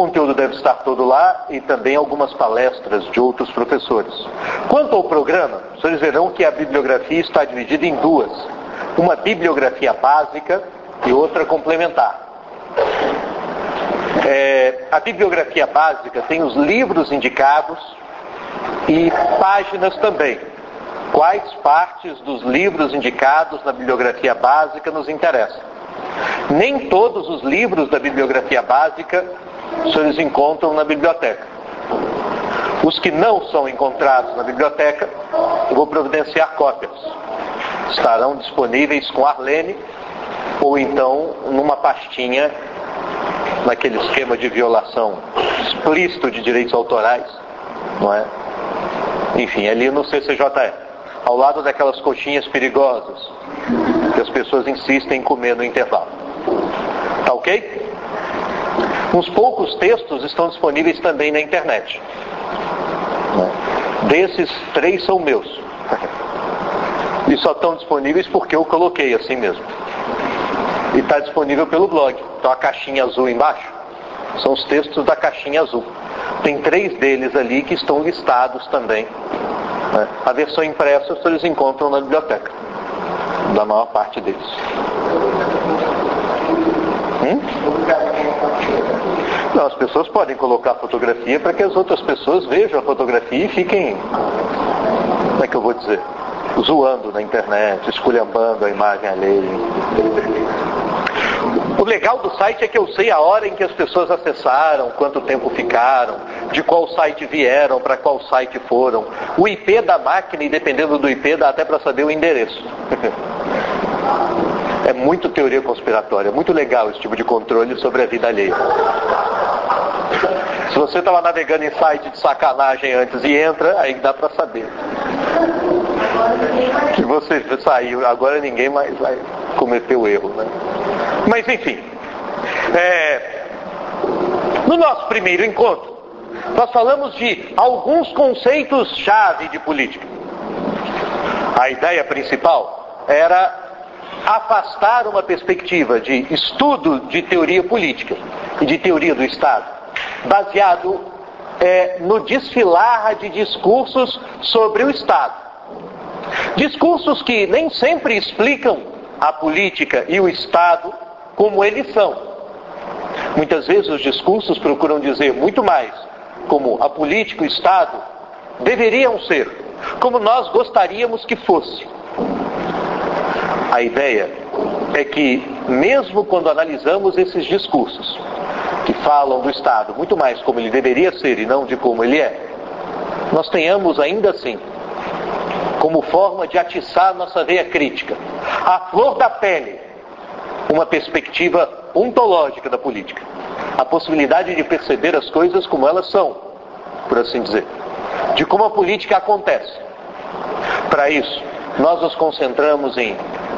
conteúdo deve estar todo lá e também algumas palestras de outros professores. Quanto ao programa, vocês verão que a bibliografia está dividida em duas. Uma bibliografia básica e outra complementar. A bibliografia básica tem os livros indicados e páginas também. Quais partes dos livros indicados na bibliografia básica nos interessam? Nem todos os livros da bibliografia básica vocês encontram na biblioteca. Os que não são encontrados na biblioteca, eu vou providenciar cópias. Estarão disponíveis com Arlene ou então numa pastinha, naquele esquema de violação explícito de direitos autorais, não é? Enfim, ali no CCJE, ao lado daquelas coxinhas perigosas que as pessoas insistem em comer no intervalo. Tá ok? Uns poucos textos estão disponíveis também na internet. Desses, 3 são meus. E só estão disponíveis porque eu coloquei assim mesmo. E está disponível pelo blog. Então a caixinha azul embaixo são os textos da caixinha azul. Tem 3 deles ali que estão listados também. A versão impressa vocês encontram na biblioteca, da maior parte deles. Não, as pessoas podem colocar fotografia para que as outras pessoas vejam a fotografia e fiquem, como é que eu vou dizer, zoando na internet, esculhambando a imagem alheia. O legal do site é que eu sei a hora em que as pessoas acessaram, quanto tempo ficaram, de qual site vieram, para qual site foram. O IP da máquina, e dependendo do IP, dá até para saber o endereço. É muito teoria conspiratória, é muito legal esse tipo de controle sobre a vida alheia. Se você estava navegando em site de sacanagem antes e entra, aí dá para saber. Se você saiu, agora ninguém mais vai cometer o erro, né? Mas enfim, no nosso primeiro encontro, nós falamos de alguns conceitos-chave de política. A ideia principal era afastar uma perspectiva de estudo de teoria política e de teoria do Estado, baseado no desfilar de discursos sobre o Estado. Discursos que nem sempre explicam a política e o Estado como eles são. Muitas vezes os discursos procuram dizer muito mais como a política e o Estado deveriam ser, como nós gostaríamos que fosse. A ideia é que, mesmo quando analisamos esses discursos, que falam do Estado muito mais como ele deveria ser e não de como ele é, nós tenhamos ainda assim, como forma de atiçar nossa veia crítica, à flor da pele, uma perspectiva ontológica da política. A possibilidade de perceber as coisas como elas são, por assim dizer. De como a política acontece. Para isso, nós nos concentramos em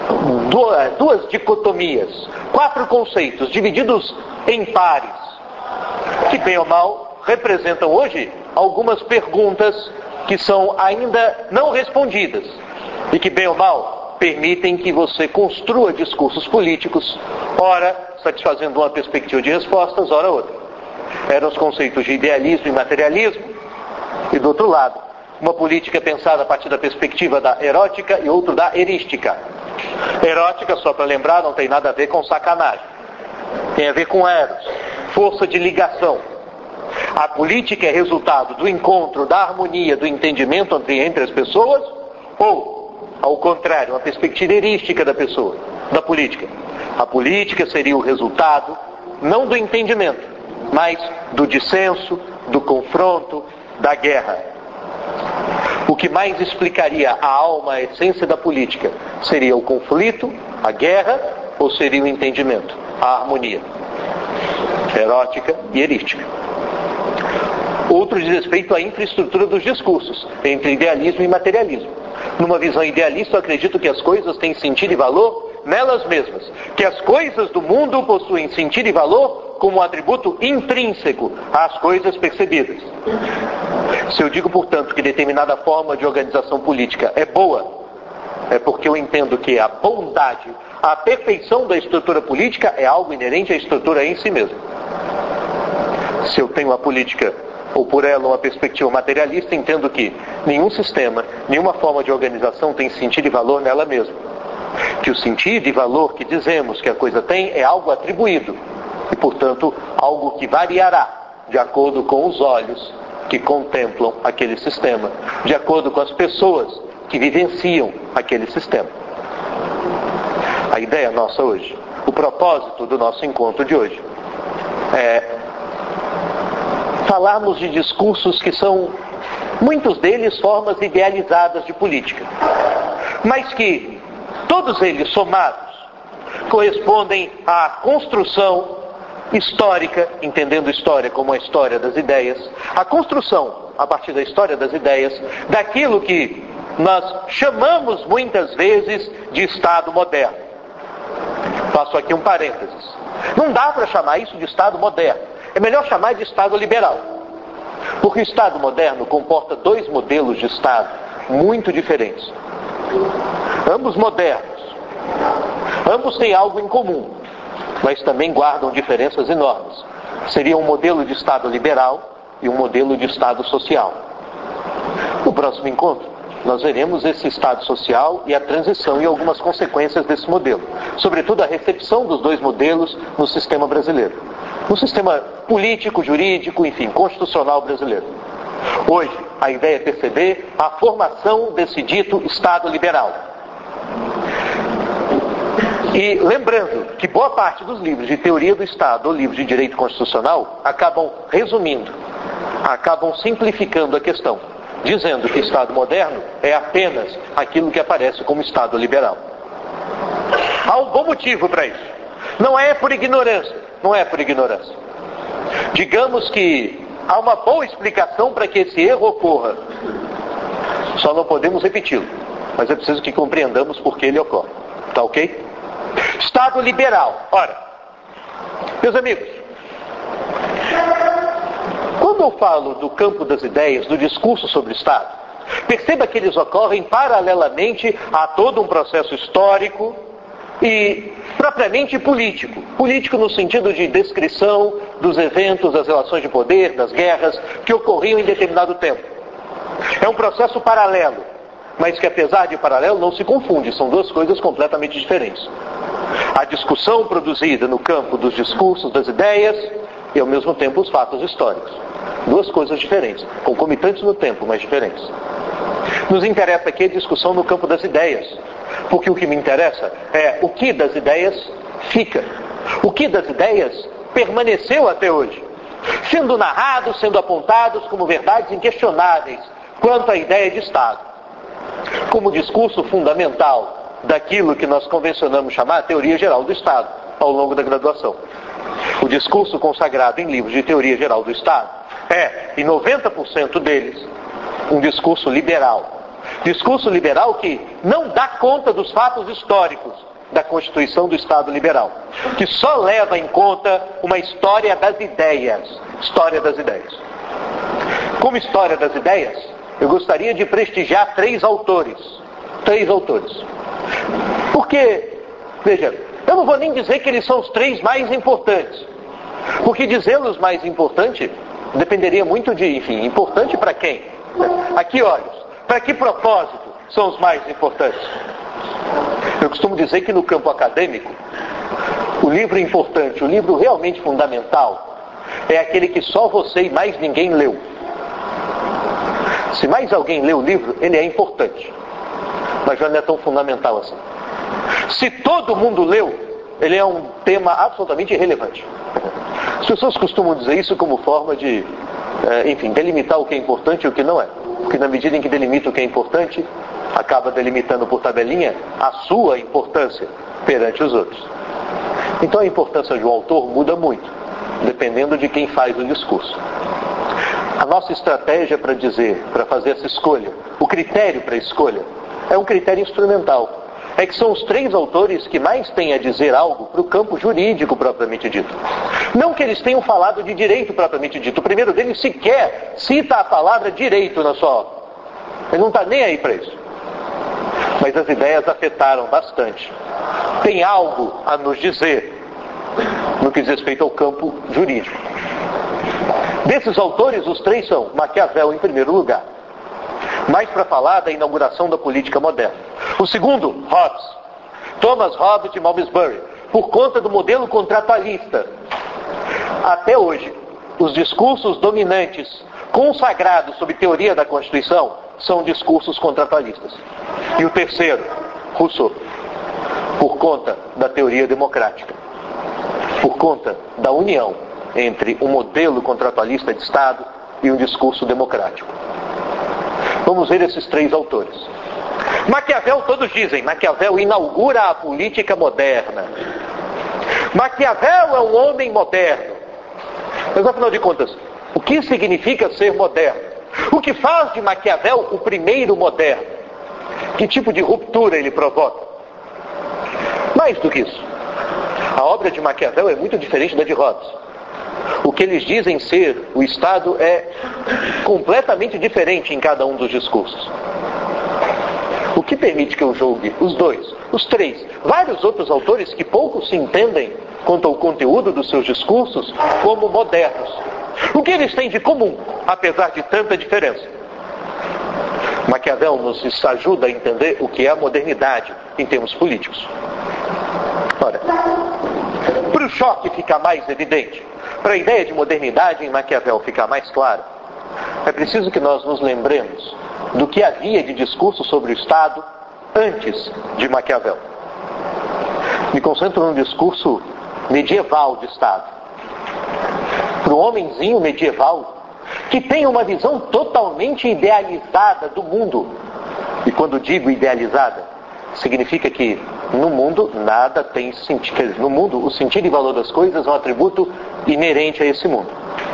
duas dicotomias, 4 conceitos divididos em pares, que bem ou mal representam hoje algumas perguntas que são ainda não respondidas e que bem ou mal permitem que você construa discursos políticos, ora satisfazendo uma perspectiva de respostas, ora outra. Eram os conceitos de idealismo e materialismo, e do outro lado, uma política pensada a partir da perspectiva da erótica e outro da erística. Erótica, só para lembrar, não tem nada a ver com sacanagem. Tem a ver com eros, força de ligação. A política é resultado do encontro, da harmonia, do entendimento entre as pessoas, ou, ao contrário, uma perspectiva erística da pessoa, da política. A política seria o resultado, não do entendimento, mas do dissenso, do confronto, da guerra. O que mais explicaria a alma, a essência da política, seria o conflito, a guerra, ou seria o entendimento, a harmonia? Erótica e erística. Outro diz respeito à infraestrutura dos discursos, entre idealismo e materialismo. Numa visão idealista, eu acredito que as coisas têm sentido e valor nelas mesmas, que as coisas do mundo possuem sentido e valor como um atributo intrínseco às coisas percebidas. Se eu digo, portanto, que determinada forma de organização política é boa, é porque eu entendo que a bondade, a perfeição da estrutura política é algo inerente à estrutura em si mesma. Se eu tenho a política, ou por ela uma perspectiva materialista, entendo que nenhum sistema, nenhuma forma de organização tem sentido e valor nela mesma. Que o sentido e valor que dizemos que a coisa tem é algo atribuído, e portanto algo que variará de acordo com os olhos que contemplam aquele sistema, de acordo com as pessoas que vivenciam aquele sistema. A ideia nossa hoje, o propósito do nosso encontro de hoje, é falarmos de discursos que são, muitos deles, formas idealizadas de política, mas que todos eles somados correspondem à construção histórica, entendendo história como a história das ideias, a construção, a partir da história das ideias, daquilo que nós chamamos muitas vezes de Estado moderno. Faço aqui um parênteses. Não dá para chamar isso de Estado moderno. É melhor chamar de Estado liberal. Porque o Estado moderno comporta dois modelos de Estado muito diferentes. Ambos modernos. Ambos têm algo em comum, mas também guardam diferenças enormes. Seria um modelo de Estado liberal e um modelo de Estado social. No próximo encontro, nós veremos esse Estado social e a transição e algumas consequências desse modelo. Sobretudo a recepção dos dois modelos no sistema brasileiro. No sistema político, jurídico, enfim, constitucional brasileiro. Hoje, a ideia é perceber a formação desse dito Estado liberal. E lembrando que boa parte dos livros de teoria do Estado ou livros de direito constitucional acabam resumindo, acabam simplificando a questão, dizendo que Estado moderno é apenas aquilo que aparece como Estado liberal. Há um bom motivo para isso. Não é por ignorância. Não é por ignorância. Digamos que há uma boa explicação para que esse erro ocorra. Só não podemos repeti-lo. Mas é preciso que compreendamos por que ele ocorre. Tá ok? Estado liberal. Ora, meus amigos, quando eu falo do campo das ideias, do discurso sobre o Estado, perceba que eles ocorrem paralelamente a todo um processo histórico e propriamente político. Político no sentido de descrição dos eventos, das relações de poder, das guerras que ocorriam em determinado tempo. É um processo paralelo, mas que apesar de paralelo não se confunde, são duas coisas completamente diferentes. A discussão produzida no campo dos discursos, das ideias e ao mesmo tempo os fatos históricos. Duas coisas diferentes, concomitantes no tempo, mas diferentes. Nos interessa aqui a discussão no campo das ideias, porque o que me interessa é o que das ideias fica. O que das ideias permaneceu até hoje, sendo narrados, sendo apontados como verdades inquestionáveis quanto à ideia de Estado, como discurso fundamental daquilo que nós convencionamos chamar a teoria geral do Estado ao longo da graduação. O discurso consagrado em livros de teoria geral do Estado é, em 90% deles, um discurso liberal. Discurso liberal que não dá conta dos fatos históricos da Constituição do Estado liberal, que só leva em conta uma história das ideias. História das ideias. Como história das ideias, eu gostaria de prestigiar três autores. Porque, veja, eu não vou nem dizer que eles são os três mais importantes, porque dizê-los mais importante dependeria muito de, enfim, importante para quem? A que olhos? Para que propósito são os mais importantes? Eu costumo dizer que no campo acadêmico, o livro importante, o livro realmente fundamental, é aquele que só você e mais ninguém leu. Se mais alguém lê o livro, ele é importante, mas já não é tão fundamental assim. Se todo mundo leu, ele é um tema absolutamente irrelevante. As pessoas costumam dizer isso como forma de, delimitar o que é importante e o que não é. Porque na medida em que delimita o que é importante, acaba delimitando por tabelinha a sua importância perante os outros. Então a importância de um autor muda muito, dependendo de quem faz o discurso. A nossa estratégia para fazer essa escolha, o critério para a escolha, é um critério instrumental. É que são os três autores que mais têm a dizer algo para o campo jurídico propriamente dito. Não que eles tenham falado de direito propriamente dito. O primeiro deles sequer cita a palavra direito na sua obra. Ele não está nem aí para isso. Mas as ideias afetaram bastante. Tem algo a nos dizer no que diz respeito ao campo jurídico. Desses autores, os três são Maquiavel em primeiro lugar, mais para falar da inauguração da política moderna. O segundo, Hobbes, Thomas Hobbes de Malmesbury, por conta do modelo contratualista. Até hoje, os discursos dominantes consagrados sob teoria da Constituição são discursos contratualistas. E o terceiro, Rousseau, por conta da teoria democrática, por conta da união entre um modelo contratualista de Estado e um discurso democrático. Vamos ver esses três autores. Maquiavel, todos dizem, Maquiavel inaugura a política moderna. Maquiavel é um homem moderno. Mas afinal de contas, o que significa ser moderno? O que faz de Maquiavel o primeiro moderno? Que tipo de ruptura ele provoca? Mais do que isso, a obra de Maquiavel é muito diferente da de Hobbes. O que eles dizem ser o Estado é completamente diferente em cada um dos discursos. O que permite que eu julgue os dois, os três, vários outros autores que pouco se entendem quanto ao conteúdo dos seus discursos como modernos. O que eles têm de comum, apesar de tanta diferença? Maquiavel nos ajuda a entender o que é a modernidade em termos políticos. Ora, para o choque ficar mais evidente, para a ideia de modernidade em Maquiavel ficar mais clara, é preciso que nós nos lembremos do que havia de discurso sobre o Estado antes de Maquiavel. Me concentro num discurso medieval de Estado. Para um homenzinho medieval que tem uma visão totalmente idealizada do mundo. E quando digo idealizada, significa que no mundo nada tem sentido. No mundo, o sentido e valor das coisas é um atributo inerente a esse mundo.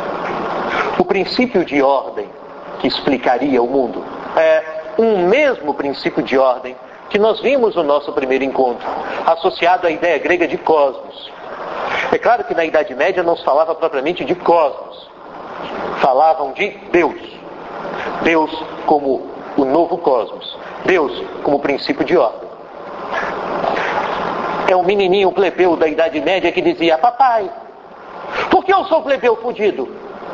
O princípio de ordem que explicaria o mundo é um mesmo princípio de ordem que nós vimos no nosso primeiro encontro, associado à ideia grega de cosmos. É claro que na Idade Média não se falava propriamente de cosmos, falavam de Deus. Deus como o novo cosmos, Deus como princípio de ordem. É um menininho plebeu da Idade Média que dizia: papai, por que eu sou plebeu fudido?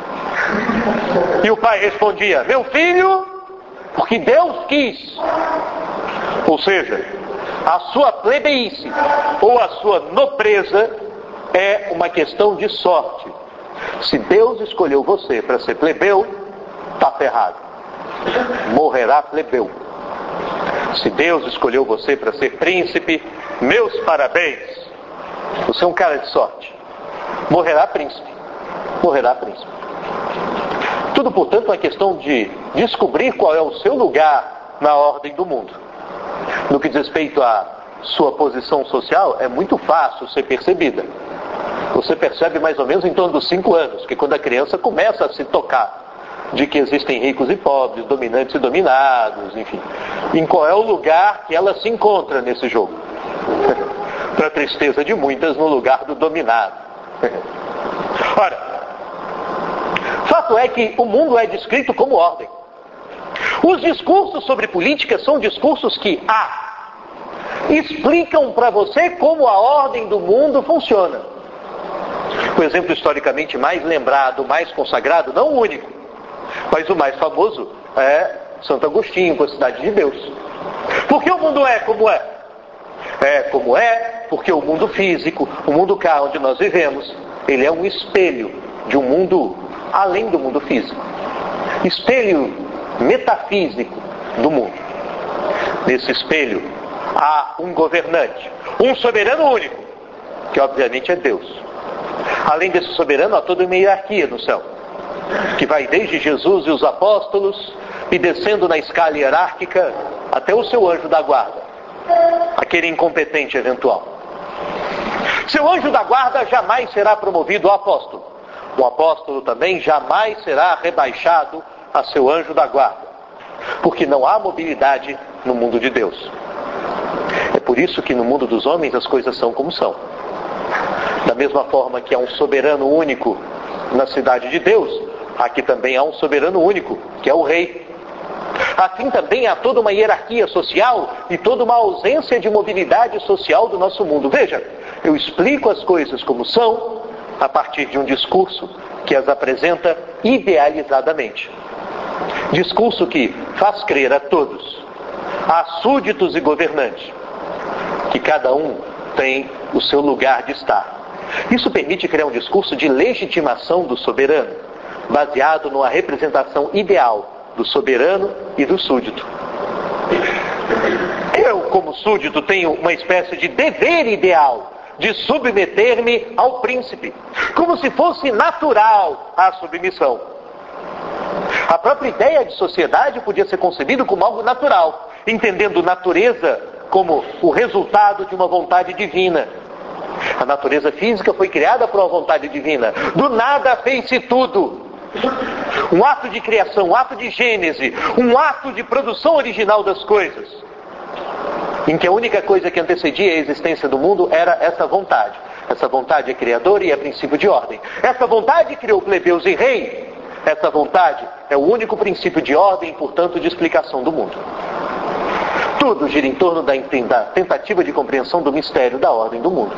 E o pai respondia: meu filho, porque Deus quis. Ou seja, a sua plebeice ou a sua nobreza é uma questão de sorte. Se Deus escolheu você para ser plebeu, está ferrado. Morrerá plebeu. Se Deus escolheu você para ser príncipe, meus parabéns. Você é um cara de sorte. Morrerá príncipe. Morrerá príncipe. Tudo, portanto, é uma questão de descobrir qual é o seu lugar na ordem do mundo. No que diz respeito à sua posição social, é muito fácil ser percebida. Você percebe mais ou menos em torno dos 5 anos, que quando a criança começa a se tocar de que existem ricos e pobres, dominantes e dominados, enfim. Em qual é o lugar que ela se encontra nesse jogo. Para a tristeza de muitas, no lugar do dominado. Ora, fato é que o mundo é descrito como ordem. Os discursos sobre política são discursos que explicam para você como a ordem do mundo funciona. O exemplo historicamente mais lembrado, mais consagrado, não o único, mas o mais famoso é Santo Agostinho com a Cidade de Deus. Por que o mundo é como é? É como é porque o mundo físico, o mundo cá onde nós vivemos, ele é um espelho de um mundo além do mundo físico. Espelho metafísico do mundo. Nesse espelho há um governante, um soberano único, que obviamente é Deus. Além desse soberano, há toda uma hierarquia no céu, que vai desde Jesus e os apóstolos e descendo na escala hierárquica até o seu anjo da guarda, aquele incompetente eventual. Seu anjo da guarda jamais será promovido a apóstolo. O apóstolo também jamais será rebaixado a seu anjo da guarda, porque não há mobilidade no mundo de Deus. É por isso que no mundo dos homens as coisas são como são. Da mesma forma que há um soberano único na cidade de Deus, aqui também há um soberano único, que é o rei. Assim também há toda uma hierarquia social e toda uma ausência de mobilidade social do nosso mundo. Veja, eu explico as coisas como são a partir de um discurso que as apresenta idealizadamente. Discurso que faz crer a todos, a súditos e governantes, que cada um tem o seu lugar de estar. Isso permite criar um discurso de legitimação do soberano, baseado numa representação ideal do soberano e do súdito. Eu, como súdito, tenho uma espécie de dever ideal de submeter-me ao príncipe, como se fosse natural a submissão. A própria ideia de sociedade podia ser concebida como algo natural, entendendo natureza como o resultado de uma vontade divina. A natureza física foi criada por uma vontade divina. Do nada fez-se tudo. Um ato de criação, um ato de gênese, um ato de produção original das coisas, em que a única coisa que antecedia a existência do mundo era essa vontade. Essa vontade é criadora e é princípio de ordem. Essa vontade criou plebeus e rei. Essa vontade é o único princípio de ordem e, portanto, de explicação do mundo. Tudo gira em torno da tentativa de compreensão do mistério da ordem do mundo.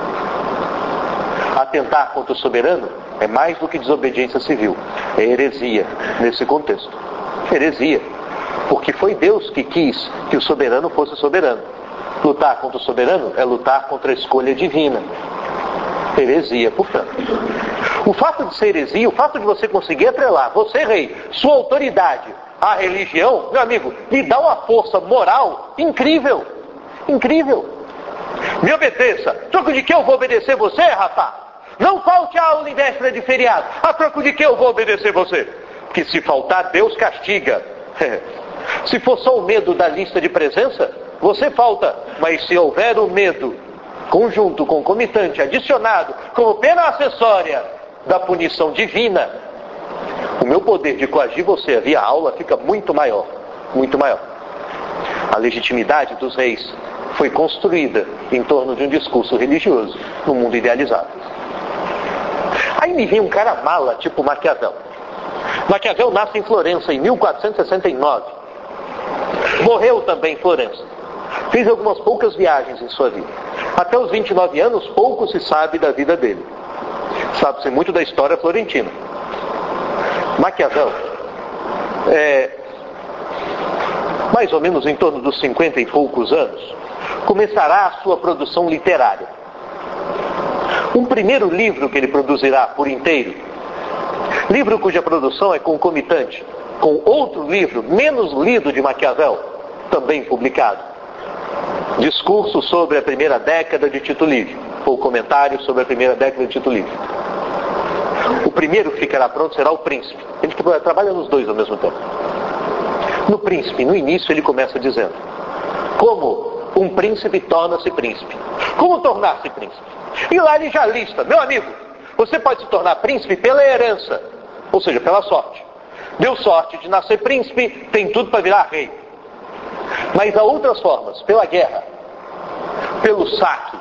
Atentar contra o soberano é mais do que desobediência civil. É heresia nesse contexto. Heresia. Porque foi Deus que quis que o soberano fosse soberano. Lutar contra o soberano é lutar contra a escolha divina. Heresia, portanto. O fato de ser heresia, o fato de você conseguir atrelar, você rei, sua autoridade à religião, meu amigo, lhe dá uma força moral incrível. Incrível. Me obedeça. Troco de que eu vou obedecer você, rapaz? Não falte a aula em véspera de feriado. A troco de que eu vou obedecer você? Porque se faltar, Deus castiga. Se for só o medo da lista de presença, você falta. Mas se houver o medo conjunto, concomitante, adicionado, como pena acessória da punição divina, o meu poder de coagir você via aula fica muito maior. Muito maior. A legitimidade dos reis foi construída em torno de um discurso religioso no mundo idealizado. Aí me vem um cara mala, tipo Maquiavel. Maquiavel nasce em Florença em 1469. Morreu também em Florença. Fez algumas poucas viagens em sua vida. Até os 29 anos, pouco se sabe da vida dele. Sabe-se muito da história florentina. Maquiavel, mais ou menos em torno dos 50 e poucos anos, começará a sua produção literária. Um primeiro livro que ele produzirá por inteiro, livro cuja produção é concomitante com outro livro menos lido de Maquiavel, também publicado, Discurso sobre a primeira década de Tito Livio, ou Comentário sobre a primeira década de Tito Livio. O primeiro que ficará pronto será o Príncipe. Ele trabalha nos dois ao mesmo tempo. No Príncipe, no início, ele começa dizendo: como um príncipe torna-se príncipe. Como tornar-se príncipe? E lá ele já lista: meu amigo, você pode se tornar príncipe pela herança, ou seja, pela sorte. Deu sorte de nascer príncipe, tem tudo para virar rei. Mas há outras formas: pela guerra, pelo saque,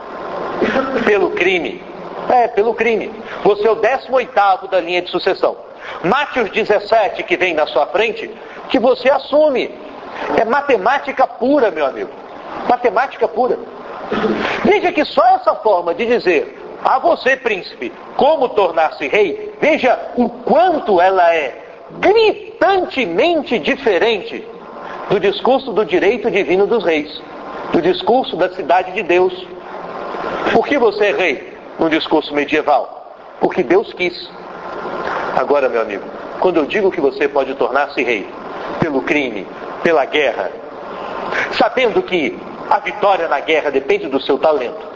pelo crime. Pelo crime. Você é o 18º da linha de sucessão. Mate os 17 que vem na sua frente, que você assume. É matemática pura, meu amigo. Matemática pura. Veja que só essa forma de dizer a você, príncipe, como tornar-se rei, veja o quanto ela é gritantemente diferente do discurso do direito divino dos reis, do discurso da cidade de Deus. Por que você é rei no discurso medieval? Porque Deus quis. Agora, meu amigo, quando eu digo que você pode tornar-se rei pelo crime, pela guerra, sabendo que a vitória na guerra depende do seu talento,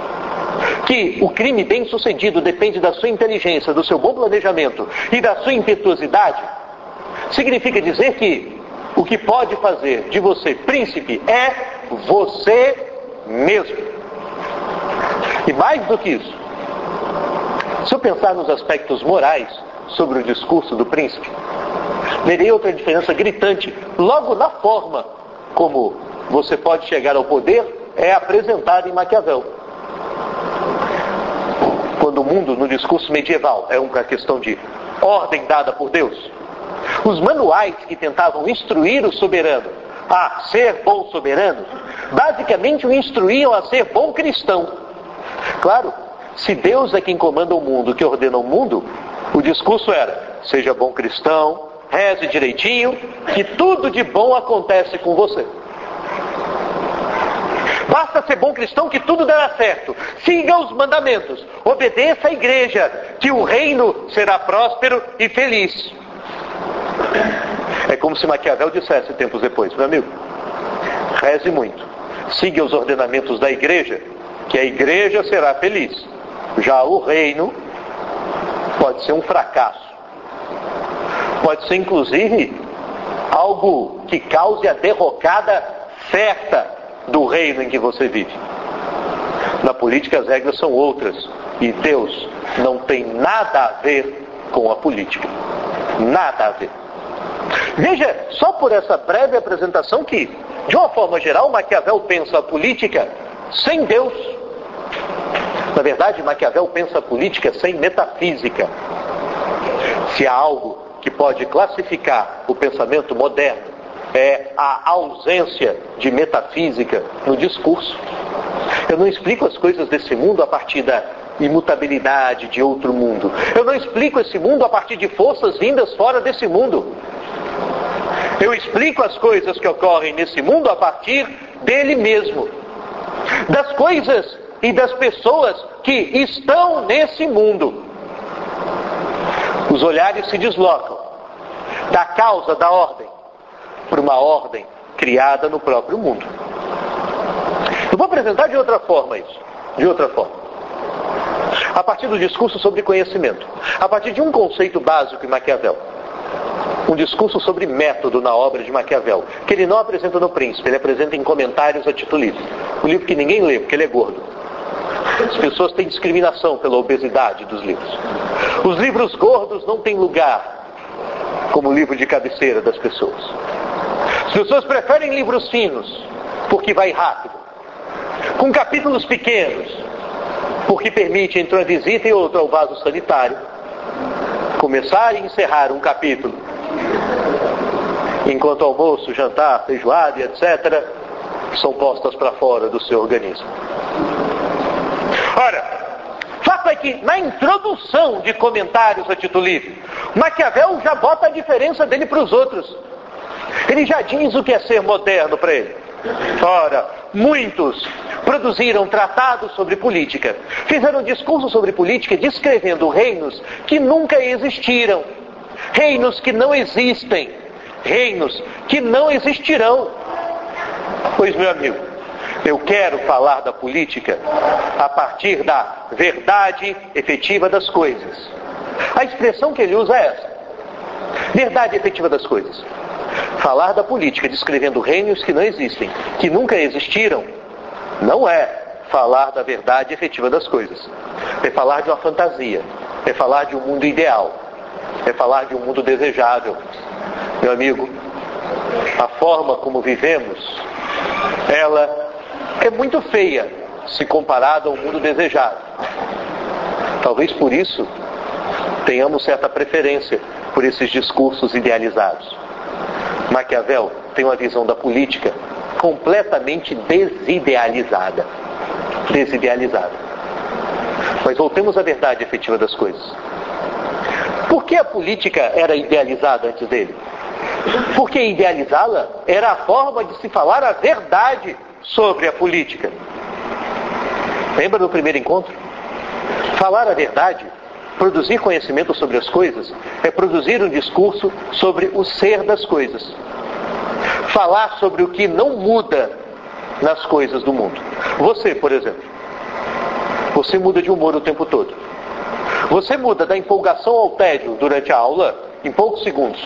que o crime bem sucedido depende da sua inteligência, do seu bom planejamento e da sua impetuosidade, significa dizer que o que pode fazer de você príncipe é você mesmo. E mais do que isso, se eu pensar nos aspectos morais sobre o discurso do príncipe, verei outra diferença gritante logo na forma como você pode chegar ao poder é apresentado em Maquiavel. Quando o mundo no discurso medieval é uma questão de ordem dada por Deus, os manuais que tentavam instruir o soberano a ser bom soberano, basicamente o instruíam a ser bom cristão. Claro, se Deus é quem comanda o mundo, que ordena o mundo, o discurso era: seja bom cristão, reze direitinho, que tudo de bom acontece com você. Basta ser bom cristão que tudo dará certo. Siga os mandamentos, obedeça à igreja, que o reino será próspero e feliz. É como se Maquiavel dissesse tempos depois: meu amigo, reze muito, siga os ordenamentos da igreja, que a igreja será feliz. Já o reino pode ser um fracasso. Pode ser inclusive algo que cause a derrocada certa do reino em que você vive. Na política as regras são outras, e Deus não tem nada a ver com a política. Nada a ver. Veja, só por essa breve apresentação que, de uma forma geral, Maquiavel pensa a política sem Deus. Na verdade, Maquiavel pensa a política sem metafísica. Se há algo que pode classificar o pensamento moderno, é a ausência de metafísica no discurso. Eu não explico as coisas desse mundo a partir da imutabilidade de outro mundo. Eu não explico esse mundo a partir de forças vindas fora desse mundo. Eu explico as coisas que ocorrem nesse mundo a partir dele mesmo. Das coisas e das pessoas que estão nesse mundo. Os olhares se deslocam da causa da ordem para uma ordem criada no próprio mundo. Eu vou apresentar de outra forma isso. De outra forma. A partir do discurso sobre conhecimento. A partir de um conceito básico em Maquiavel. Um discurso sobre método na obra de Maquiavel, que ele não apresenta no Príncipe, ele apresenta em Comentários a Tito Livre. Um livro que ninguém lê, porque ele é gordo. As pessoas têm discriminação pela obesidade dos livros. Os livros gordos não têm lugar como livro de cabeceira das pessoas. As pessoas preferem livros finos, porque vai rápido. Com capítulos pequenos, porque permite entre uma visita e outra ao vaso sanitário, começar e encerrar um capítulo, enquanto almoço, jantar, feijoada e etc. são postas para fora do seu organismo. Ora, fato é que na introdução de Comentários a Tito Livre, Maquiavel já bota a diferença dele para os outros. Ele já diz o que é ser moderno para ele. Ora, muitos produziram tratados sobre política, fizeram discursos sobre política descrevendo reinos que nunca existiram, reinos que não existem, reinos que não existirão. Pois, meu amigo, eu quero falar da política a partir da verdade efetiva das coisas. A expressão que ele usa é essa: verdade efetiva das coisas. Falar da política descrevendo reinos que não existem, que nunca existiram, não é falar da verdade efetiva das coisas. É falar de uma fantasia, é falar de um mundo ideal, é falar de um mundo desejável. Meu amigo, a forma como vivemos, ela é muito feia se comparada ao mundo desejado. Talvez por isso tenhamos certa preferência por esses discursos idealizados. Maquiavel tem uma visão da política completamente desidealizada. Desidealizada. Mas voltemos à verdade efetiva das coisas. Por que a política era idealizada antes dele? Porque idealizá-la era a forma de se falar a verdade sobre a política. Lembra do primeiro encontro? Falar a verdade, produzir conhecimento sobre as coisas, é produzir um discurso sobre o ser das coisas. Falar sobre o que não muda nas coisas do mundo. Você, por exemplo, você muda de humor o tempo todo. Você muda da empolgação ao tédio durante a aula em poucos segundos.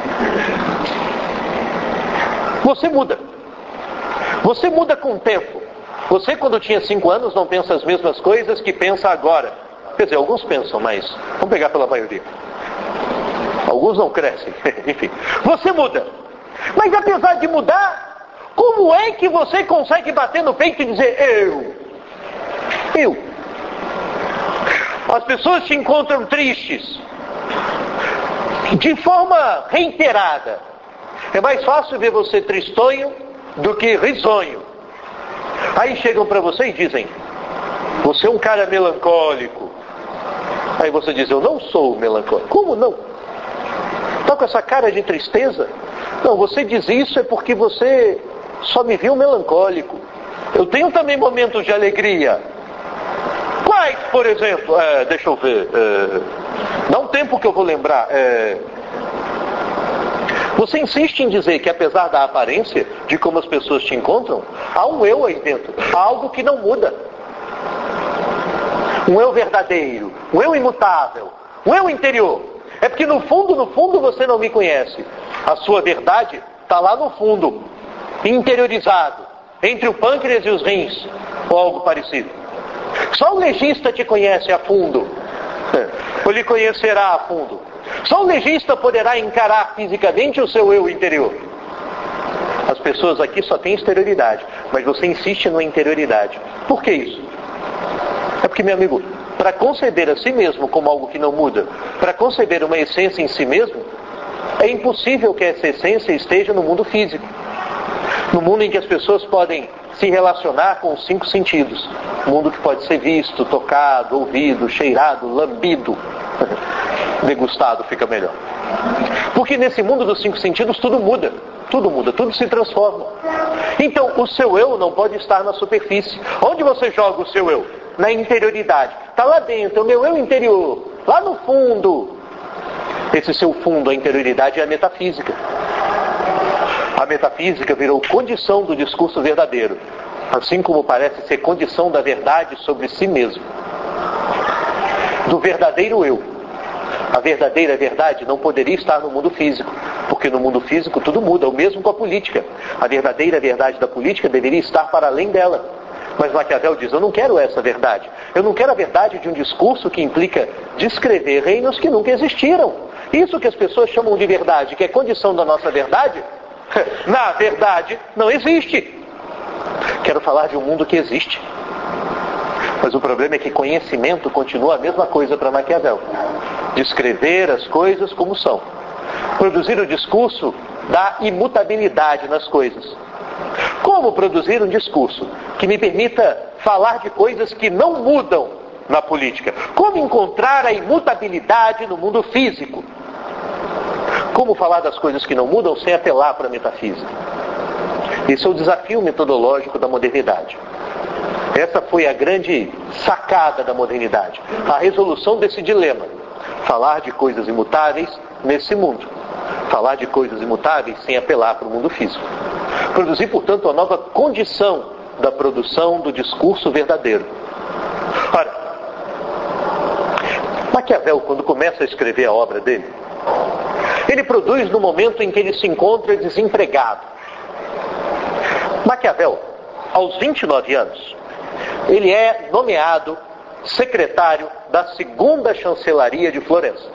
Você muda. Você muda com o tempo. Você, quando tinha 5 anos, não pensa as mesmas coisas que pensa agora. Quer dizer, alguns pensam, mas vamos pegar pela maioria. Alguns não crescem. Enfim, você muda. Mas apesar de mudar, como é que você consegue bater no peito e dizer eu? As pessoas te encontram tristes de forma reiterada. É mais fácil ver você tristonho do que risonho. Aí chegam para você e dizem: Você é um cara melancólico. Aí você diz, eu não sou melancólico. Como não? Está com essa cara de tristeza? Não, você diz isso é porque você só me viu melancólico. Eu tenho também momentos de alegria. Quais, por exemplo? Deixa eu ver. Dá um tempo que eu vou lembrar. Você insiste em dizer que apesar da aparência, de como as pessoas te encontram, há um eu aí dentro. Há algo que não muda. Um eu verdadeiro, um eu imutável, um eu interior. É porque no fundo você não me conhece. A sua verdade está lá no fundo, interiorizado, entre o pâncreas e os rins, ou algo parecido. Só o legista te conhece a fundo, ou lhe conhecerá a fundo. Só o legista poderá encarar fisicamente o seu eu interior. As pessoas aqui só têm exterioridade, mas você insiste na interioridade. Por que isso? É porque, meu amigo, para conceber a si mesmo como algo que não muda, para conceber uma essência em si mesmo, é impossível que essa essência esteja no mundo físico. No mundo em que as pessoas podem se relacionar com os 5 sentidos. Mundo que pode ser visto, tocado, ouvido, cheirado, lambido. Degustado fica melhor. Porque nesse mundo dos 5 sentidos tudo muda. Tudo muda, tudo se transforma. Então o seu eu não pode estar na superfície. Onde você joga o seu eu? Na interioridade. Está lá dentro, é o meu eu interior. Lá no fundo. Esse seu fundo, a interioridade, é a metafísica. A metafísica virou condição do discurso verdadeiro. Assim como parece ser condição da verdade sobre si mesmo. Do verdadeiro eu. A verdadeira verdade não poderia estar no mundo físico, porque no mundo físico tudo muda, o mesmo com a política. A verdadeira verdade da política deveria estar para além dela. Mas Maquiavel diz, eu não quero essa verdade. Eu não quero a verdade de um discurso que implica descrever reinos que nunca existiram. Isso que as pessoas chamam de verdade, que é condição da nossa verdade, na verdade não existe. Quero falar de um mundo que existe. Mas o problema é que conhecimento continua a mesma coisa para Maquiavel. Descrever as coisas como são. Produzir o discurso da imutabilidade nas coisas. Como produzir um discurso que me permita falar de coisas que não mudam na política? Como encontrar a imutabilidade no mundo físico? Como falar das coisas que não mudam sem apelar para a metafísica? Esse é o desafio metodológico da modernidade. Essa foi a grande sacada da modernidade. A resolução desse dilema. Falar de coisas imutáveis nesse mundo. Falar de coisas imutáveis sem apelar para o mundo físico. Produzir, portanto, a nova condição da produção do discurso verdadeiro. Ora, Maquiavel, quando começa a escrever a obra dele, ele produz no momento em que ele se encontra desempregado. Maquiavel, aos 29 anos, ele é nomeado secretário da segunda chancelaria de Florença.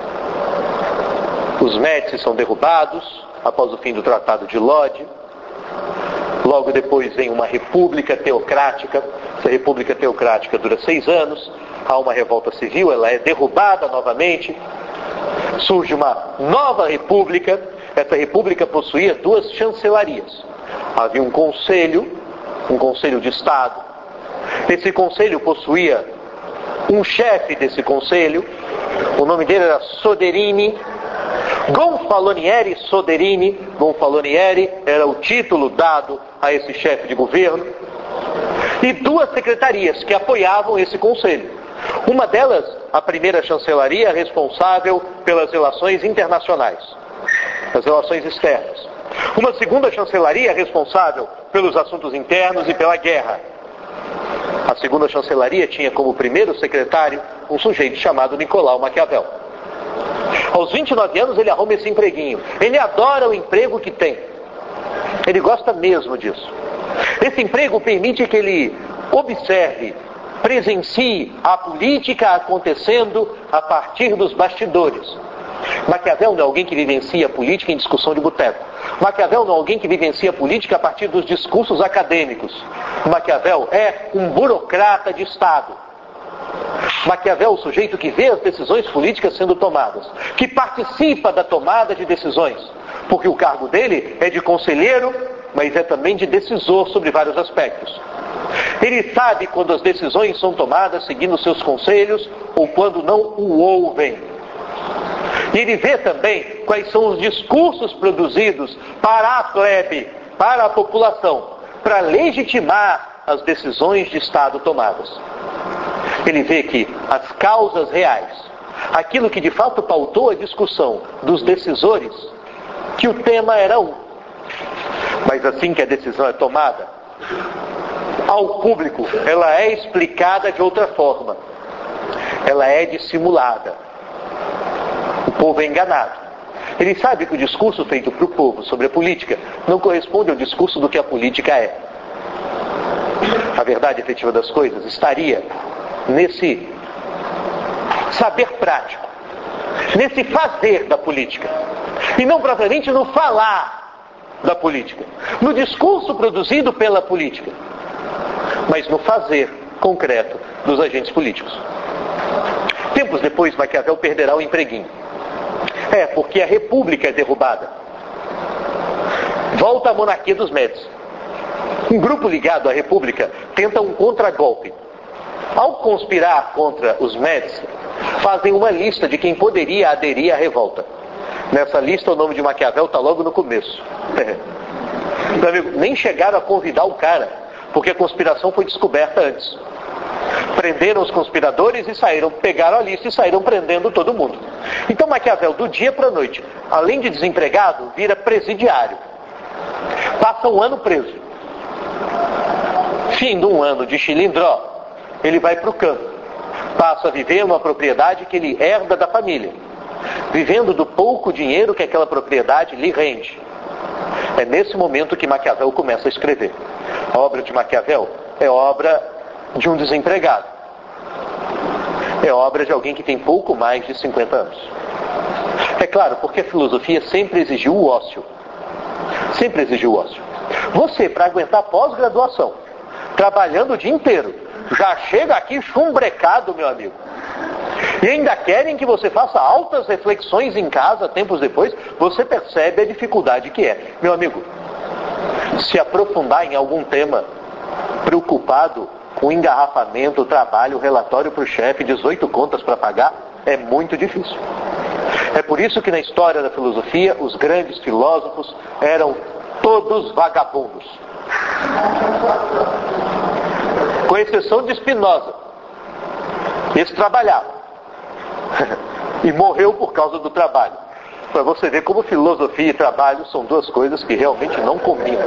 Os Médici são derrubados após o fim do Tratado de Lodi. Logo depois vem uma república teocrática. Essa república teocrática dura 6 anos. Há uma revolta civil, ela é derrubada novamente. Surge uma nova república. Essa república possuía 2 chancelarias. Havia um conselho de Estado. Esse conselho possuía um chefe desse conselho. O nome dele era Soderini. Gonfalonieri Soderini. Gonfalonieri era o título dado a esse chefe de governo. E 2 secretarias que apoiavam esse conselho. Uma delas, a primeira chancelaria, responsável pelas relações internacionais, as relações externas. Uma segunda chancelaria responsável pelos assuntos internos e pela guerra. A segunda chancelaria tinha como primeiro secretário um sujeito chamado Nicolau Maquiavel. Aos 29 anos ele arruma esse empreguinho. Ele adora o emprego que tem. Ele gosta mesmo disso. Esse emprego permite que ele observe, presencie a política acontecendo a partir dos bastidores. Maquiavel não é alguém que vivencia a política em discussão de boteco. Maquiavel não é alguém que vivencia a política a partir dos discursos acadêmicos. Maquiavel é um burocrata de Estado. Maquiavel é o sujeito que vê as decisões políticas sendo tomadas, que participa da tomada de decisões, porque o cargo dele é de conselheiro, mas é também de decisor sobre vários aspectos. Ele sabe quando as decisões são tomadas seguindo seus conselhos ou quando não o ouvem. E ele vê também quais são os discursos produzidos para a plebe, para a população, para legitimar as decisões de Estado tomadas. Ele vê que as causas reais, aquilo que de fato pautou a discussão dos decisores, que o tema era um. Mas assim que a decisão é tomada, ao público ela é explicada de outra forma. Ela é dissimulada. O povo é enganado. Ele sabe que o discurso feito para o povo sobre a política não corresponde ao discurso do que a política é. A verdade efetiva das coisas estaria nesse saber prático, nesse fazer da política, e não propriamente no falar da política, no discurso produzido pela política, mas no fazer concreto dos agentes políticos. Tempos depois, Maquiavel perderá o empreguinho. Porque a república é derrubada. Volta a monarquia dos Médici. Um grupo ligado à república tenta um contragolpe. Ao conspirar contra os Médici, fazem uma lista de quem poderia aderir à revolta. Nessa lista o nome de Maquiavel está logo no começo. Meu amigo, nem chegaram a convidar o cara, porque a conspiração foi descoberta antes. Prenderam os conspiradores e pegaram a lista e saíram prendendo todo mundo. Então Maquiavel, do dia para a noite, além de desempregado, vira presidiário. Passa um ano preso. Fim de um ano de chilindró, ele vai para o campo. Passa a viver numa propriedade que ele herda da família, vivendo do pouco dinheiro que aquela propriedade lhe rende. É nesse momento que Maquiavel começa a escrever. A obra de Maquiavel é obra de um desempregado. É obra de alguém que tem pouco mais de 50 anos. É claro, porque a filosofia sempre exigiu o ócio. Sempre exigiu o ócio. Você, para aguentar pós-graduação, trabalhando o dia inteiro, já chega aqui chumbrecado, meu amigo. E ainda querem que você faça altas reflexões em casa, tempos depois, você percebe a dificuldade que é. Meu amigo, se aprofundar em algum tema, preocupado com engarrafamento, trabalho, relatório para o chefe, 18 contas para pagar, é muito difícil. É por isso que na história da filosofia, os grandes filósofos eram todos vagabundos. Com exceção de Spinoza. Esse trabalhava. E morreu por causa do trabalho. Para você ver como filosofia e trabalho são duas coisas que realmente não combinam.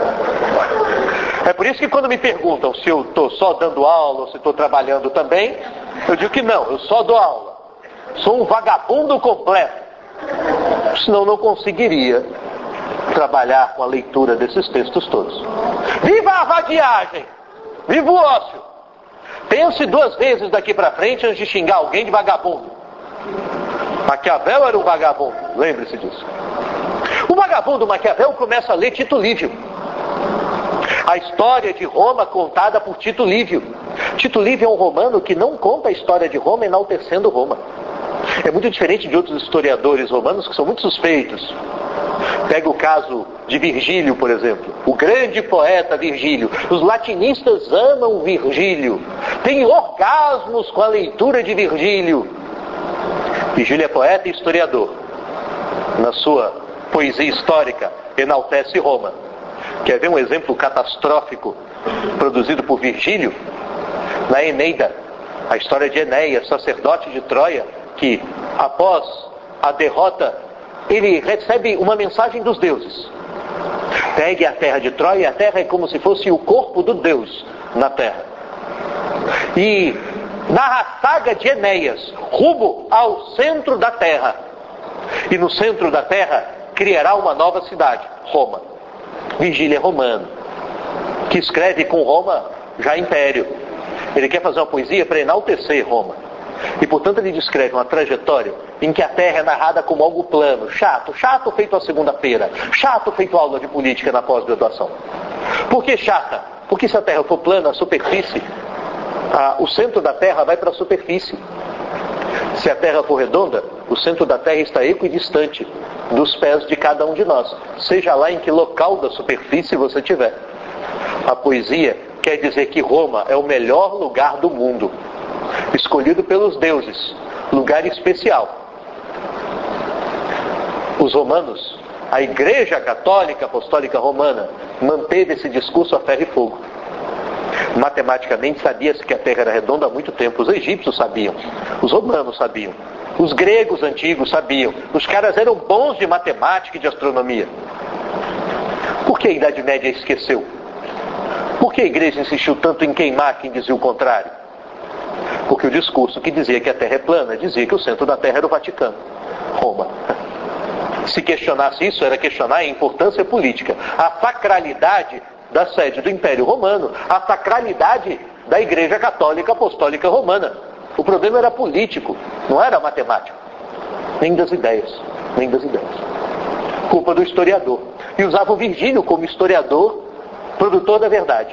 É por isso que quando me perguntam se eu estou só dando aula ou se estou trabalhando também, eu digo que não, eu só dou aula. Sou um vagabundo completo. Senão não conseguiria trabalhar com a leitura desses textos todos. Viva a vadiagem! Viva o ócio! Pense 2 vezes daqui para frente antes de xingar alguém de vagabundo. Maquiavel era um vagabundo, lembre-se disso. O vagabundo Maquiavel começa a ler Tito Livio. A história de Roma contada por Tito Livio. Tito Livio é um romano que não conta a história de Roma enaltecendo Roma. É muito diferente de outros historiadores romanos que são muito suspeitos. Pega o caso de Virgílio, por exemplo. O grande poeta Virgílio. Os latinistas amam Virgílio. Têm orgasmos com a leitura de Virgílio. Virgílio é poeta e historiador. Na sua poesia histórica, enaltece Roma. Quer ver um exemplo catastrófico produzido por Virgílio? Na Eneida, a história de Enéas, sacerdote de Troia, que após a derrota, ele recebe uma mensagem dos deuses. Pegue a terra de Troia, e a terra é como se fosse o corpo do Deus na terra. E narra a saga de Enéas, rumo ao centro da terra. E no centro da terra criará uma nova cidade, Roma. Virgílio é romano, que escreve com Roma já império. Ele quer fazer uma poesia para enaltecer Roma. E portanto ele descreve uma trajetória em que a terra é narrada como algo plano, chato feito a segunda-feira, chato feito aula de política na pós-graduação. Por que chata? Porque se a terra for plana, a superfície, o centro da terra vai para a superfície. Se a terra for redonda, o centro da terra está equidistante dos pés de cada um de nós, seja lá em que local da superfície você estiver. A poesia quer dizer que Roma é o melhor lugar do mundo, escolhido pelos deuses, lugar especial. Os romanos, a Igreja Católica Apostólica Romana, manteve esse discurso a ferro e fogo. Matematicamente sabia-se que a Terra era redonda há muito tempo. Os egípcios sabiam, os romanos sabiam, os gregos antigos sabiam. Os caras eram bons de matemática e de astronomia. Por que a Idade Média esqueceu? Por que a Igreja insistiu tanto em queimar quem dizia o contrário? Porque o discurso que dizia que a Terra é plana dizia que o centro da Terra era o Vaticano, Roma. Se questionasse isso, era questionar a importância política, a sacralidade da sede do Império Romano, a sacralidade da Igreja Católica Apostólica Romana. O problema era político, não era matemático, nem das ideias. Culpa do historiador. E usavam Virgílio como historiador, produtor da verdade.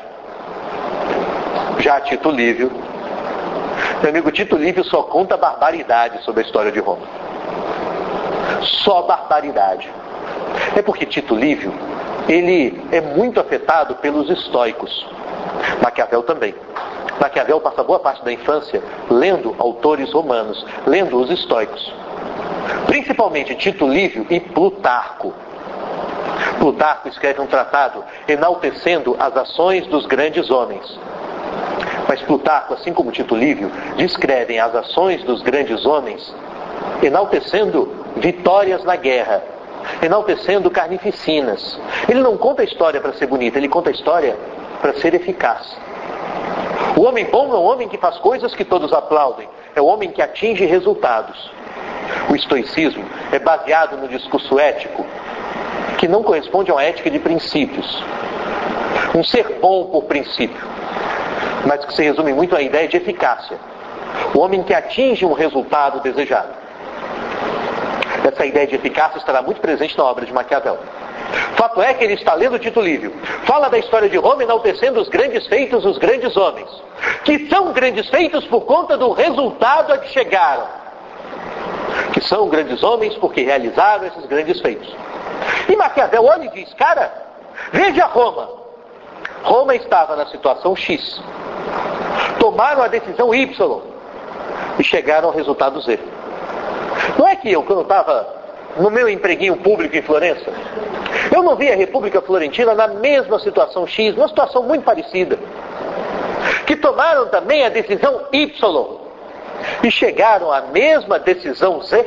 Já Tito Livio, meu amigo, Tito Livio só conta barbaridade sobre a história de Roma. Só barbaridade. É porque Tito Livio, ele é muito afetado pelos estoicos. Maquiavel também. Maquiavel passa boa parte da infância lendo autores romanos, lendo os estoicos. Principalmente Tito Livio e Plutarco. Plutarco escreve um tratado enaltecendo as ações dos grandes homens. Mas Plutarco, assim como Tito Livio, descrevem as ações dos grandes homens enaltecendo vitórias na guerra, enaltecendo carnificinas. Ele não conta a história para ser bonita, ele conta a história para ser eficaz. O homem bom é o homem que faz coisas que todos aplaudem, é o homem que atinge resultados. O estoicismo é baseado no discurso ético, que não corresponde a uma ética de princípios. Um ser bom por princípio, mas que se resume muito à ideia de eficácia. O homem que atinge um resultado desejado. Essa ideia de eficácia estará muito presente na obra de Maquiavel. Fato é que ele está lendo Tito Livio. Fala da história de Roma enaltecendo os grandes feitos dos grandes homens. Que são grandes feitos por conta do resultado a que chegaram. Que são grandes homens porque realizaram esses grandes feitos. E Maquiavel olha e diz, cara, veja Roma. Roma estava na situação X. Tomaram a decisão Y. E chegaram ao resultado Z. Não é que eu, quando estava no meu empreguinho público em Florença, eu não vi a República Florentina na mesma situação X, uma situação muito parecida, que tomaram também a decisão Y e chegaram à mesma decisão Z?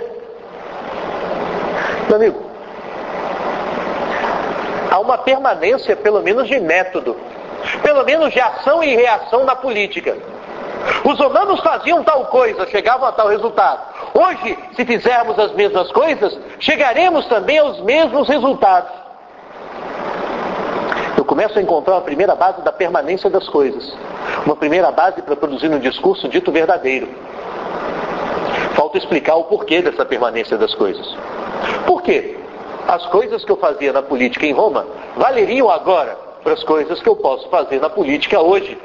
Meu amigo, há uma permanência pelo menos de método, pelo menos de ação e reação na política. Os romanos faziam tal coisa, chegavam a tal resultado. Hoje, se fizermos as mesmas coisas, chegaremos também aos mesmos resultados. Eu começo a encontrar uma primeira base da permanência das coisas. Uma primeira base para produzir um discurso dito verdadeiro. Falta explicar o porquê dessa permanência das coisas. Por quê? As coisas que eu fazia na política em Roma valeriam agora para as coisas que eu posso fazer na política hoje.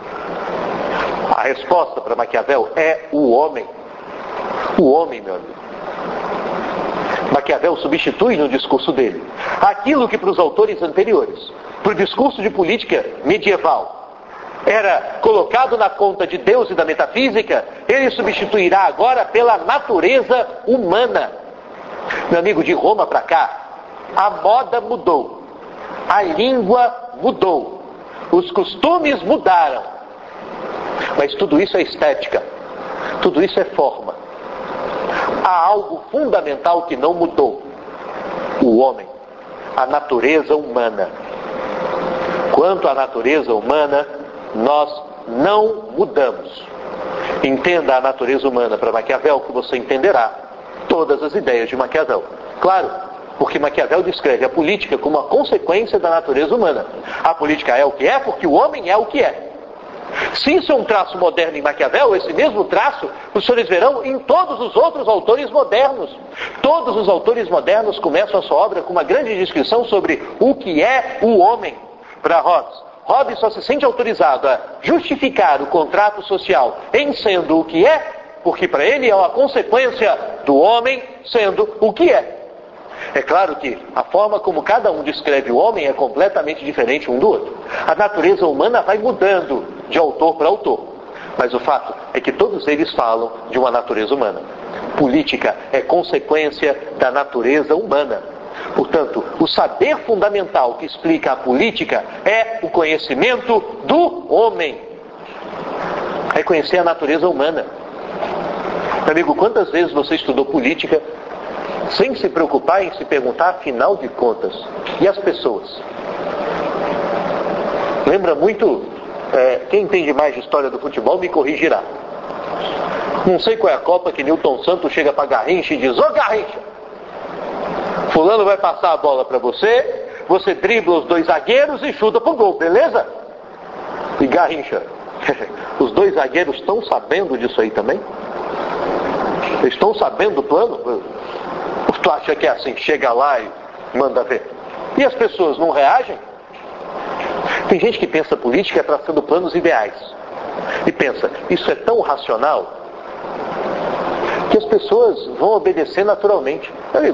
A resposta para Maquiavel é o homem. O homem, meu amigo. Maquiavel substitui no discurso dele aquilo que para os autores anteriores, para o discurso de política medieval, era colocado na conta de Deus e da metafísica, ele substituirá agora pela natureza humana. Meu amigo, de Roma para cá, a moda mudou, a língua mudou, os costumes mudaram. Mas tudo isso é estética, tudo isso é forma. Há algo fundamental que não mudou: o homem, a natureza humana. Quanto à natureza humana, nós não mudamos. Entenda a natureza humana para Maquiavel, que você entenderá todas as ideias de Maquiavel. Claro, porque Maquiavel descreve a política como a consequência da natureza humana. A política é o que é porque o homem é o que é. Se isso é um traço moderno em Maquiavel, esse mesmo traço os senhores verão em todos os outros autores modernos. Todos os autores modernos começam a sua obra com uma grande descrição sobre o que é o homem. Para Hobbes só se sente autorizado a justificar o contrato social em sendo o que é, porque para ele é uma consequência do homem sendo o que é. É claro que a forma como cada um descreve o homem é completamente diferente um do outro. A natureza humana vai mudando de autor para autor. Mas o fato é que todos eles falam de uma natureza humana. Política é consequência da natureza humana. Portanto, o saber fundamental que explica a política é o conhecimento do homem. É conhecer a natureza humana. Amigo, quantas vezes você estudou política sem se preocupar em se perguntar, afinal de contas, e as pessoas? Lembra muito, quem entende mais de história do futebol me corrigirá. Não sei qual é a Copa que Newton Santos chega para Garrincha e diz: ô Garrincha, fulano vai passar a bola para você, você dribla os dois zagueiros e chuta pro gol, beleza? E Garrincha, os dois zagueiros estão sabendo disso aí também? Eles estão sabendo do plano? Ou tu acha que é assim, chega lá e manda ver? E as pessoas não reagem? Tem gente que pensa política traçando planos ideais. E pensa, isso é tão racional que as pessoas vão obedecer naturalmente. Amigo,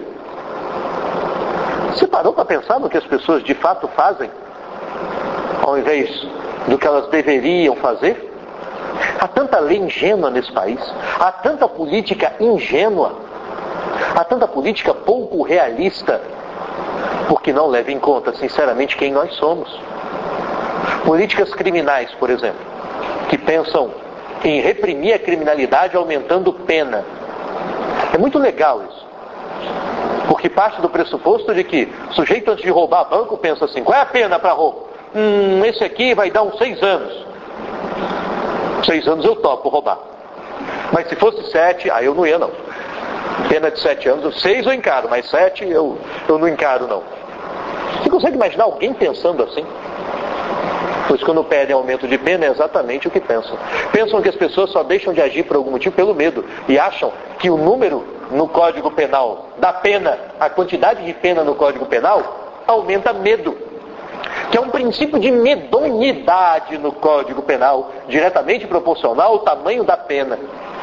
você parou para pensar no que as pessoas de fato fazem, ao invés do que elas deveriam fazer? Há tanta lei ingênua nesse país, há tanta política ingênua, há tanta política pouco realista, porque não leva em conta, sinceramente, quem nós somos. Políticas criminais, por exemplo, que pensam em reprimir a criminalidade aumentando pena. É muito legal isso, porque parte do pressuposto de que o sujeito, antes de roubar banco, pensa assim: qual é a pena para roubo? Esse aqui vai dar uns 6 anos. 6 anos eu topo roubar. Mas se fosse 7, aí eu não ia não. Pena de 7 anos, 6 eu encaro, mas 7 eu não encaro não. Você consegue imaginar alguém pensando assim? Pois quando pedem aumento de pena é exatamente o que pensam. Pensam que as pessoas só deixam de agir por algum motivo pelo medo. E acham que o número no Código Penal da pena, a quantidade de pena no Código Penal, aumenta medo. Que é um princípio de medonhidade no Código Penal, diretamente proporcional ao tamanho da pena.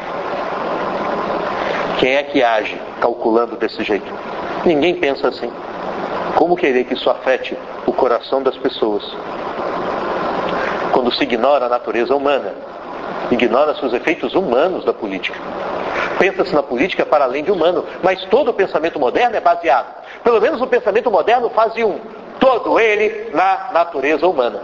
Quem é que age calculando desse jeito? Ninguém pensa assim. Como querer que isso afete o coração das pessoas? Quando se ignora a natureza humana, ignora-se os efeitos humanos da política. Pensa-se na política para além de humano, mas todo o pensamento moderno é baseado, pelo menos o pensamento moderno fase 1, todo ele na natureza humana.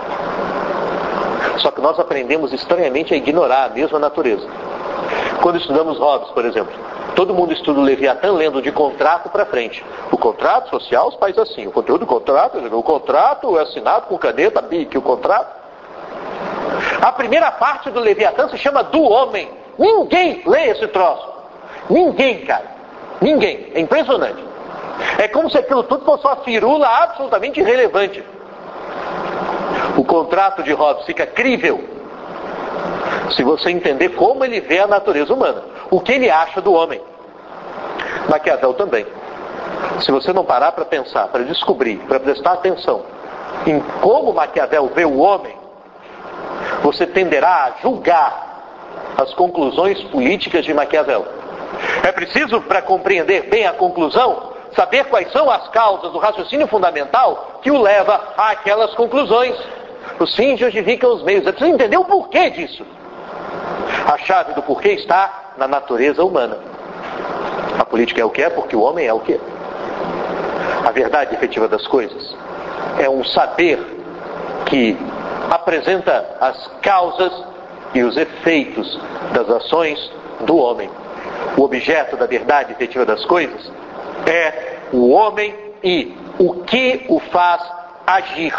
Só que nós aprendemos estranhamente a ignorar a mesma natureza. Quando estudamos Hobbes, por exemplo, todo mundo estuda o Leviatã lendo de contrato para frente. O contrato social faz assim, o conteúdo do contrato, o contrato é assinado com caneta, bique, o contrato. A primeira parte do Leviatã se chama do homem. Ninguém lê esse troço. Ninguém, cara. Ninguém. É impressionante. É como se aquilo tudo fosse uma firula absolutamente irrelevante. O contrato de Hobbes fica crível se você entender como ele vê a natureza humana. O que ele acha do homem. Maquiavel também. Se você não parar para pensar, para descobrir, para prestar atenção em como Maquiavel vê o homem, você tenderá a julgar as conclusões políticas de Maquiavel. É preciso, para compreender bem a conclusão, saber quais são as causas do raciocínio fundamental que o leva àquelas conclusões. Os fins justificam os meios. É preciso entender o porquê disso. A chave do porquê está na natureza humana. A política é o que é porque o homem é o que é. A verdade efetiva das coisas é um saber que apresenta as causas e os efeitos das ações do homem. O objeto da verdade efetiva das coisas é o homem e o que o faz agir,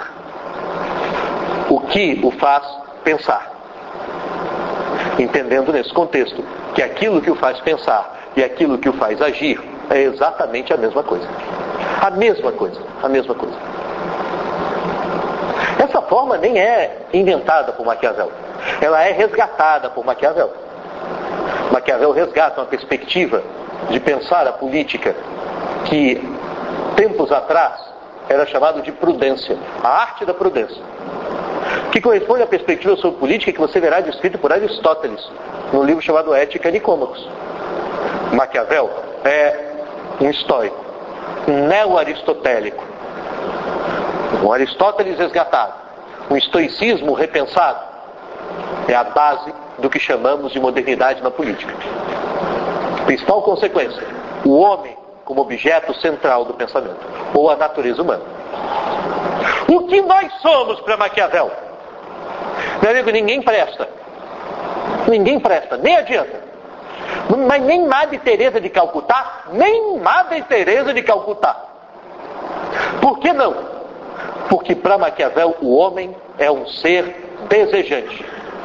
o que o faz pensar. Entendendo nesse contexto que aquilo que o faz pensar e aquilo que o faz agir é exatamente a mesma coisa. A mesma coisa, a mesma coisa. Essa forma nem é inventada por Maquiavel. Ela é resgatada por Maquiavel. Maquiavel resgata uma perspectiva de pensar a política que, tempos atrás, era chamado de prudência. A arte da prudência. Que corresponde à perspectiva sobre política que você verá descrito por Aristóteles, num livro chamado Ética Nicômacos. Maquiavel é um estoico, um neo-aristotélico. Um Aristóteles resgatado. um estoicismo repensado, é a base do que chamamos de modernidade na política. Principal consequência, o homem como objeto central do pensamento, ou a natureza humana. O que nós somos para Maquiavel? Meu amigo, ninguém presta. Ninguém presta, nem adianta. Mas nem Madre Teresa de Calcutá, nem Madre Teresa de Calcutá. Por que não? Porque para Maquiavel o homem é um ser desejante.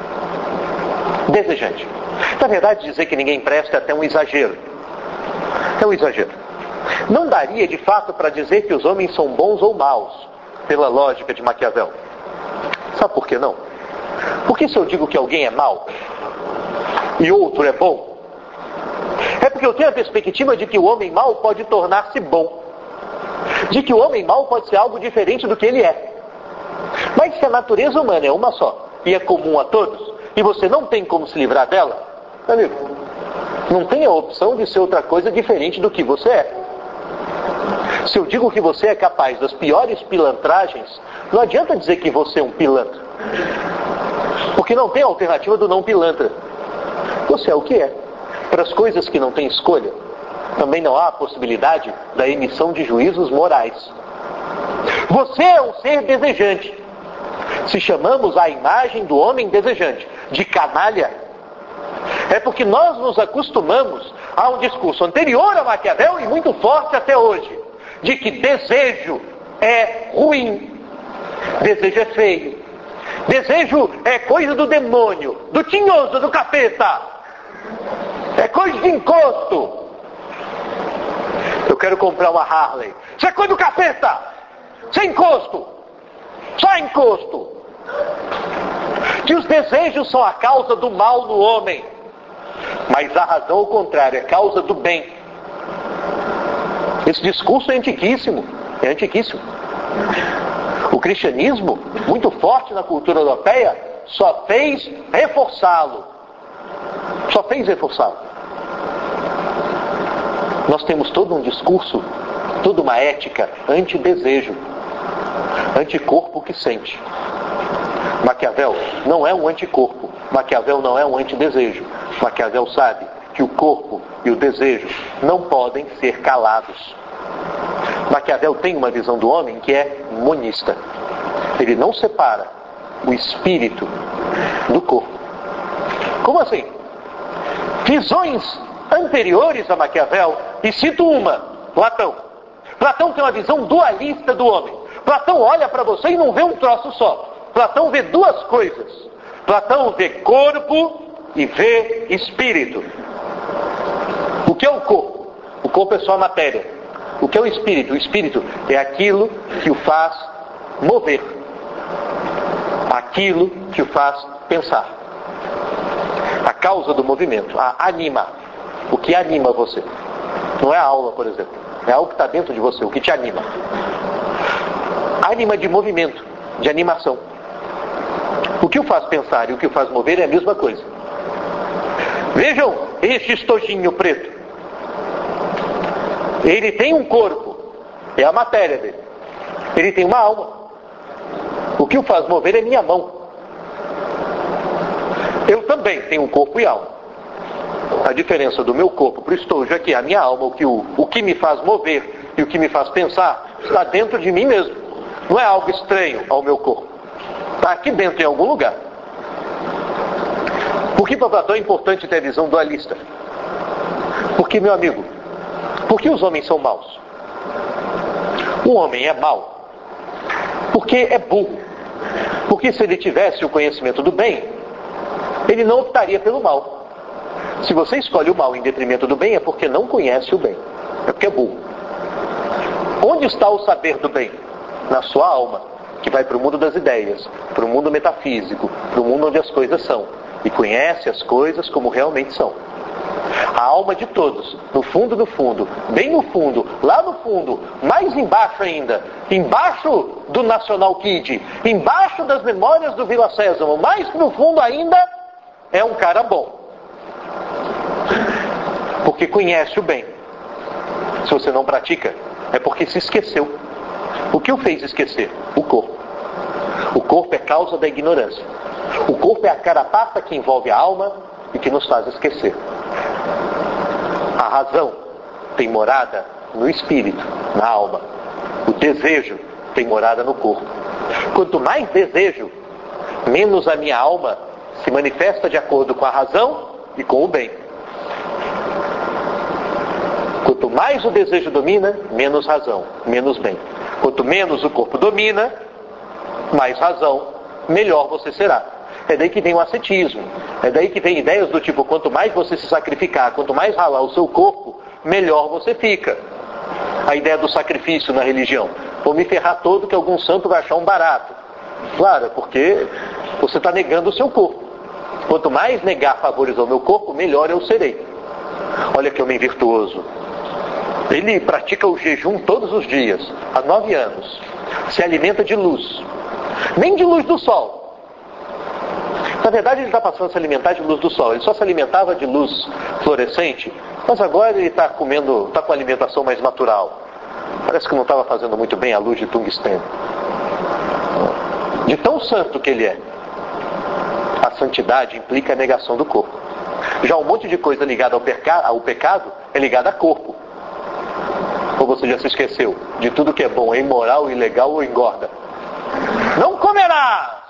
Desejante. Na verdade, dizer que ninguém presta é até um exagero. É um exagero. Não daria de fato para dizer que os homens são bons ou maus, pela lógica de Maquiavel. Sabe por que não? Porque se eu digo que alguém é mau e outro é bom, é porque eu tenho a perspectiva de que o homem mau pode tornar-se bom. De que o homem mau pode ser algo diferente do que ele é. Mas se a natureza humana é uma só e é comum a todos, e você não tem como se livrar dela, amigo, não tem a opção de ser outra coisa diferente do que você é. Se eu digo que você é capaz das piores pilantragens, não adianta dizer que você é um pilantra. Porque não tem alternativa do não pilantra. Você é o que é. Para as coisas que não têm escolha, também não há a possibilidade da emissão de juízos morais. Você é um ser desejante. Se chamamos a imagem do homem desejante de canalha, é porque nós nos acostumamos a um discurso anterior a Maquiavel e muito forte até hoje, de que desejo é ruim, desejo é feio, desejo é coisa do demônio, do tinhoso, do capeta, é coisa de encosto. Eu quero comprar uma Harley, isso é coisa do capeta, sem encosto, só encosto. Que os desejos são a causa do mal no homem, mas a razão ao contrário, é causa do bem. Esse discurso é antiquíssimo, é antiquíssimo. O cristianismo, muito forte na cultura europeia, só fez reforçá-lo. Só fez reforçá-lo. Nós temos todo um discurso, toda uma ética anti-desejo, anticorpo que sente. Maquiavel não é um anticorpo, Maquiavel não é um antidesejo. Maquiavel sabe que o corpo e o desejo não podem ser calados. Maquiavel tem uma visão do homem que é monista. Ele não separa o espírito do corpo. Como assim? Visões anteriores a Maquiavel, e cito uma, Platão. Platão tem uma visão dualista do homem. Platão olha para você e não vê um troço só. Platão vê duas coisas. Platão vê corpo e vê espírito. O que é o corpo? O corpo é só a matéria. O que é o espírito? O espírito é aquilo que o faz mover. Aquilo que o faz pensar. A causa do movimento, a anima. O que anima você? Não é a aula, por exemplo. É algo que está dentro de você, o que te anima. Anima de movimento, de animação. O que o faz pensar e o que o faz mover é a mesma coisa. Vejam este estojinho preto. Ele tem um corpo, é a matéria dele. Ele tem uma alma. O que o faz mover é minha mão. Eu também tenho um corpo e alma. A diferença do meu corpo para o estojo é que a minha alma, o que me faz mover e o que me faz pensar, está dentro de mim mesmo. Não é algo estranho ao meu corpo. Está aqui dentro em algum lugar. Por que para Platão é importante ter a visão dualista? Porque, meu amigo, por que os homens são maus? O homem é mau porque é burro. Porque se ele tivesse o conhecimento do bem, ele não optaria pelo mal. Se você escolhe o mal em detrimento do bem, é porque não conhece o bem. É porque é burro. Onde está o saber do bem? Na sua alma, que vai para o mundo das ideias, para o mundo metafísico, para o mundo onde as coisas são. E conhece as coisas como realmente são. A alma de todos, no fundo do fundo, bem no fundo, lá no fundo, mais embaixo ainda, embaixo do National Kid, embaixo das memórias do Vila Sésamo, mais no fundo ainda, é um cara bom. Porque conhece o bem. Se você não pratica, é porque se esqueceu. O que o fez esquecer? O corpo. O corpo é causa da ignorância. O corpo é a carapaça que envolve a alma e que nos faz esquecer. A razão tem morada no espírito, na alma. O desejo tem morada no corpo. Quanto mais desejo, menos a minha alma se manifesta de acordo com a razão e com o bem. Quanto mais o desejo domina, menos razão, menos bem. Quanto menos o corpo domina, mais razão, melhor você será. É daí que vem o ascetismo. É daí que vem ideias do tipo, quanto mais você se sacrificar, quanto mais ralar o seu corpo, melhor você fica. A ideia do sacrifício na religião. Vou me ferrar todo que algum santo vai achar um barato. Claro, porque você está negando o seu corpo. Quanto mais negar favores ao meu corpo, melhor eu serei. Olha que homem virtuoso. Ele pratica o jejum todos os dias, há 9 anos. Se alimenta de luz. Nem de luz do sol. Na verdade, ele está passando a se alimentar de luz do sol. Ele só se alimentava de luz fluorescente, mas agora ele está comendo, está com a alimentação mais natural. Parece que não estava fazendo muito bem a luz de tungstênio. De tão santo que ele é. A santidade implica a negação do corpo. Já um monte de coisa ligada ao pecado é ligada a corpo. Ou você já se esqueceu? De tudo que é bom, é imoral, ilegal ou engorda. Não comerás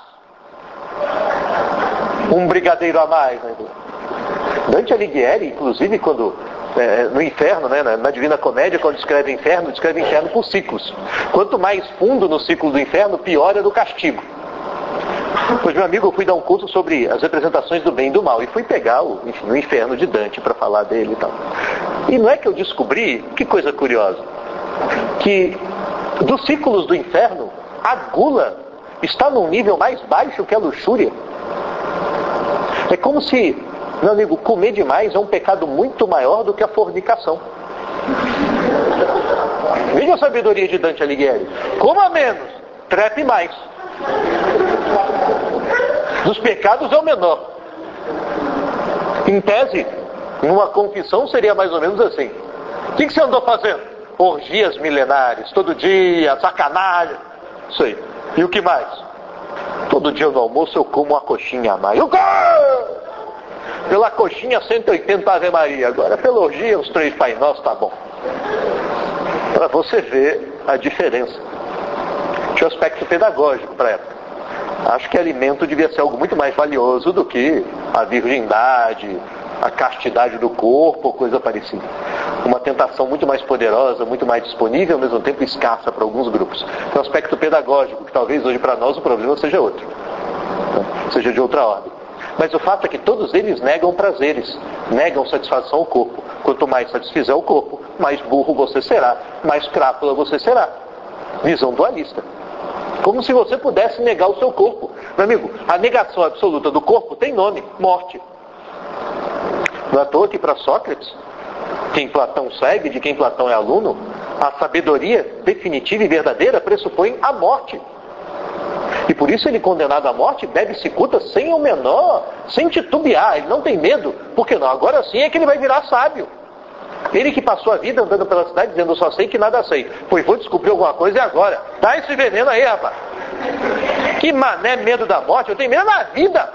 um brigadeiro a mais. Né? Dante Alighieri, inclusive, quando no inferno, né, na Divina Comédia, quando descreve inferno por ciclos. Quanto mais fundo no ciclo do inferno, pior é do castigo. Pois, meu amigo, eu fui dar um curso sobre as representações do bem e do mal. E fui pegar o inferno de Dante para falar dele e tal. E não é que eu descobri, que coisa curiosa, que dos ciclos do inferno, a gula está num nível mais baixo que a luxúria. É como se, meu amigo, comer demais é um pecado muito maior do que a fornicação. Veja a sabedoria de Dante Alighieri. Coma menos, trepe mais. Dos pecados é o menor. Em tese, numa confissão seria mais ou menos assim. O que você andou fazendo? Orgias milenares, todo dia, sacanagem. Isso aí. E o que mais? Todo dia no almoço eu como uma coxinha a mais. Pela coxinha 180 Ave Maria. Agora pela orgia os 3 Pai Nosso tá bom. Para você ver a diferença. Tinha um aspecto pedagógico para a época. Acho que alimento devia ser algo muito mais valioso do que a virgindade, a castidade do corpo, coisa parecida. Uma tentação muito mais poderosa, muito mais disponível, ao mesmo tempo escassa para alguns grupos. Tem um aspecto pedagógico, que talvez hoje para nós o problema seja outro. Seja de outra ordem. Mas o fato é que todos eles negam prazeres, negam satisfação ao corpo. Quanto mais satisfizer o corpo, mais burro você será, mais crápula você será. Visão dualista. Como se você pudesse negar o seu corpo. Meu amigo, a negação absoluta do corpo tem nome, morte. Não é à toa que para Sócrates, quem Platão segue, de quem Platão é aluno, a sabedoria definitiva e verdadeira pressupõe a morte. E por isso ele, condenado à morte, bebe cicuta sem o menor, sem titubear. Ele não tem medo. Por que não? Agora sim é que ele vai virar sábio. Ele que passou a vida andando pela cidade dizendo, eu só sei que nada sei. Pois vou descobrir alguma coisa e agora. Dá esse veneno aí, rapaz. Que mané medo da morte? Eu tenho medo da vida.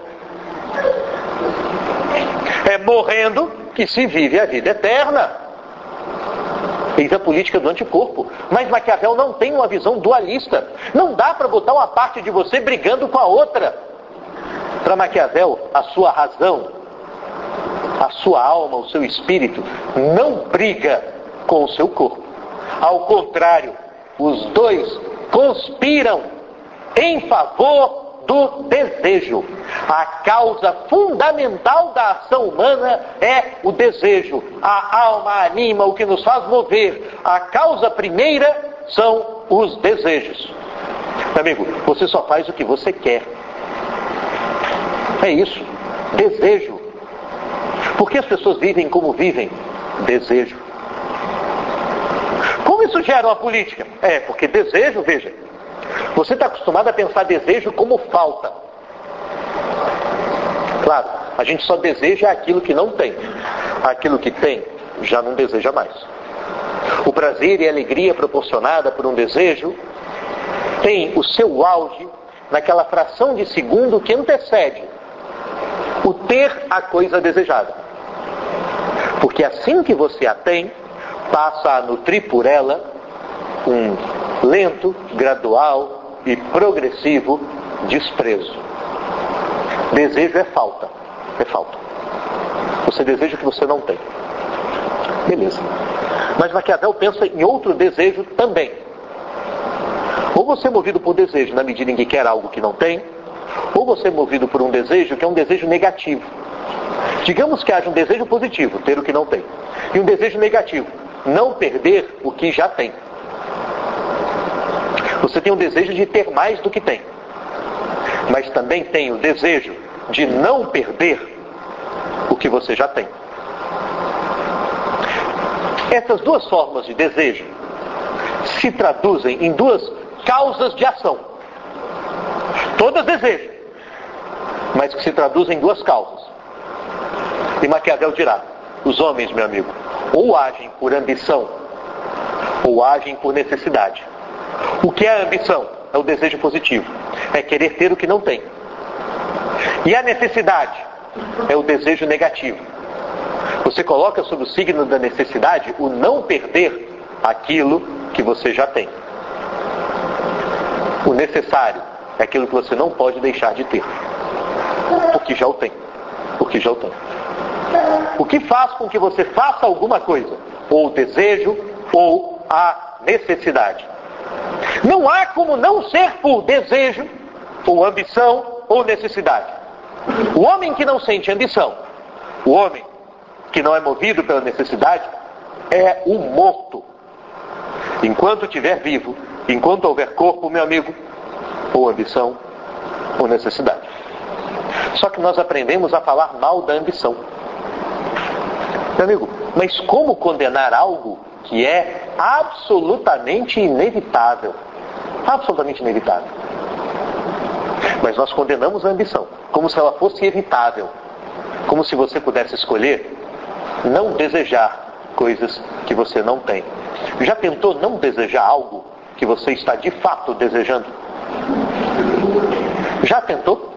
É morrendo que se vive a vida eterna. Eis a política do anticorpo. Mas Maquiavel não tem uma visão dualista. Não dá para botar uma parte de você brigando com a outra. Para Maquiavel, a sua razão, a sua alma, o seu espírito, não briga com o seu corpo. Ao contrário, os dois conspiram em favor do desejo. A causa fundamental da ação humana é o desejo. A alma anima, o que nos faz mover. A causa primeira são os desejos. Meu amigo, você só faz o que você quer. É isso. Desejo. Por que as pessoas vivem como vivem? Desejo. Como isso gera uma política? Porque desejo, veja, você está acostumado a pensar desejo como falta. Claro, a gente só deseja aquilo que não tem. Aquilo que tem, já não deseja mais. O prazer e a alegria proporcionada por um desejo tem o seu auge naquela fração de segundo que antecede o ter a coisa desejada. Porque assim que você a tem, passa a nutrir por ela um lento, gradual e progressivo desprezo. Desejo é falta. É falta. Você deseja o que você não tem. Beleza. Mas Maquiavel pensa em outro desejo também. Ou você é movido por desejo na medida em que quer algo que não tem, ou você é movido por um desejo que é um desejo negativo. Digamos que haja um desejo positivo, ter o que não tem, e um desejo negativo, não perder o que já tem. Você tem o desejo de ter mais do que tem, mas também tem o desejo de não perder o que você já tem. Essas duas formas de desejo se traduzem em duas causas de ação. Todas desejam, mas que se traduzem em duas causas. E Maquiavel dirá: os homens, meu amigo, ou agem por ambição, ou agem por necessidade. O que é a ambição? É o desejo positivo. É querer ter o que não tem. E a necessidade é o desejo negativo. Você coloca sob o signo da necessidade o não perder aquilo que você já tem. O necessário é aquilo que você não pode deixar de ter. Porque já o tem. Porque já o tem. O que faz com que você faça alguma coisa? Ou o desejo, ou a necessidade. Não há como não ser por desejo, ou ambição, ou necessidade. O homem que não sente ambição, o homem que não é movido pela necessidade, é um morto. Enquanto estiver vivo, enquanto houver corpo, meu amigo, ou ambição, ou necessidade. Só que nós aprendemos a falar mal da ambição. Meu amigo, mas como condenar algo que é absolutamente inevitável? Absolutamente inevitável. Mas nós condenamos a ambição, como se ela fosse evitável. Como se você pudesse escolher não desejar coisas que você não tem. Já tentou não desejar algo que você está de fato desejando? Já tentou?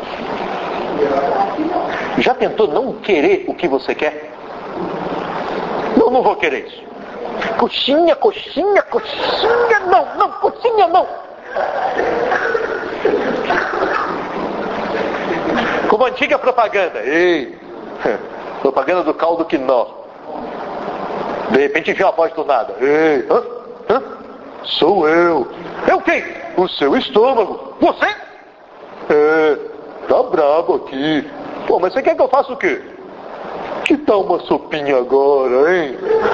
Já tentou não querer o que você quer? Não vou querer isso. Coxinha, coxinha, coxinha, não, coxinha não. Como antiga propaganda. Ei, propaganda do caldo quinó. De repente vem a voz do nada. Ei, sou eu. Eu quem? O seu estômago. Você? Tá brabo aqui. Pô, mas você quer que eu faça o quê? Que tal uma sopinha agora, hein?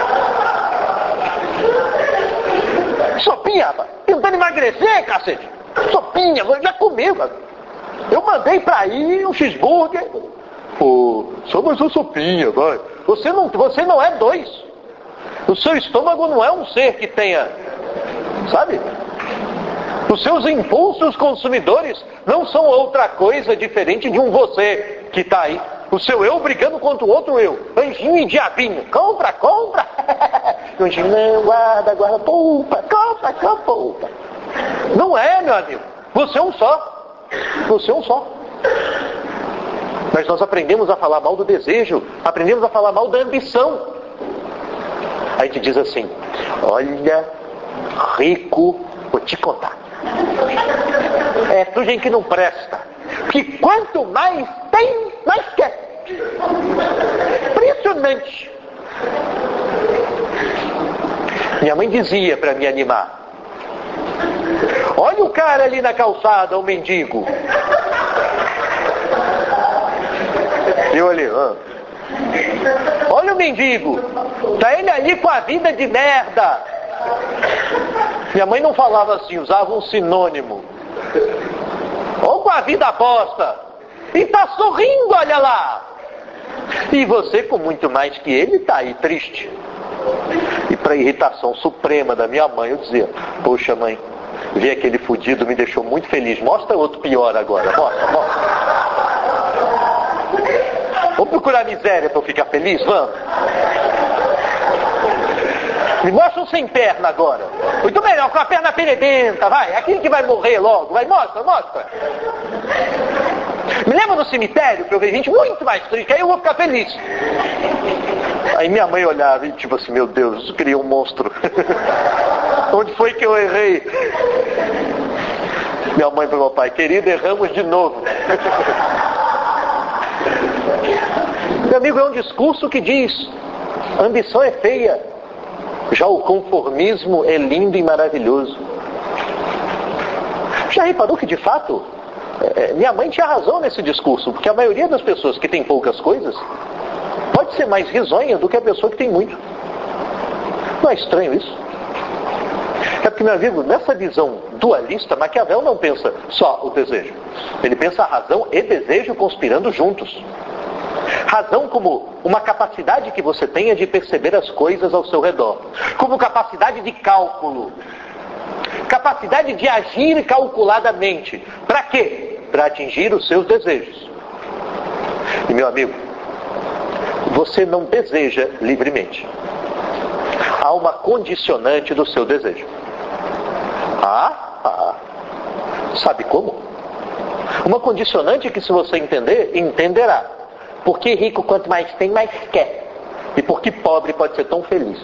Sopinha, rapaz? Tentando emagrecer, cacete? Sopinha, já comeu, cara. Eu mandei pra aí um cheeseburger. Pô, só mais uma sopinha, vai. Você não é dois. O seu estômago não é um ser que tenha, sabe? Os seus impulsos consumidores não são outra coisa diferente de um você que está aí. O seu eu brigando contra o outro eu. Anjinho e diabinho. Compra, compra. Anjinho, não, guarda, poupa. Compra, poupa. Não é, meu amigo. Você é um só. Você é um só. Mas nós aprendemos a falar mal do desejo. Aprendemos a falar mal da ambição. A gente diz assim: olha, rico, vou te contar. É tudo gente que não presta. Porque quanto mais tem, mais quer. Impressionante. Minha mãe dizia para me animar: olha o cara ali na calçada, o mendigo. Eu olhei, olha o mendigo. Tá ele ali com a vida de merda. Minha mãe não falava assim, usava um sinônimo. Ou com a vida bosta. E tá sorrindo, olha lá. E você, com muito mais que ele, tá aí triste. E para irritação suprema da minha mãe, eu dizia: poxa, mãe, ver aquele fudido me deixou muito feliz. Mostra outro pior agora. Mostra. Vamos procurar miséria para eu ficar feliz? Vamos. Me mostra um sem perna agora? Muito melhor, com a perna perebenta, vai. Aquele que vai morrer logo, vai, mostra. Me leva no cemitério pra eu ver gente muito mais triste, aí eu vou ficar feliz. Aí minha mãe olhava e tipo assim, meu Deus, eu criei um monstro. Onde foi que eu errei? Minha mãe para o meu pai, querido, erramos de novo. Meu amigo, é um discurso que diz, a ambição é feia, já o conformismo é lindo e maravilhoso. Já reparou que de fato, minha mãe tinha razão nesse discurso, porque a maioria das pessoas que tem poucas coisas, pode ser mais risonha do que a pessoa que tem muito. Não é estranho isso? É porque, meu amigo, nessa visão dualista, Maquiavel não pensa só o desejo. Ele pensa a razão e desejo conspirando juntos. Razão como uma capacidade que você tenha de perceber as coisas ao seu redor. Como capacidade de cálculo. Capacidade de agir calculadamente. Para quê? Para atingir os seus desejos. E, meu amigo, você não deseja livremente. Há uma condicionante do seu desejo. Sabe como? Uma condicionante que, se você entender, entenderá. Porque rico, quanto mais tem, mais quer. E porque pobre pode ser tão feliz.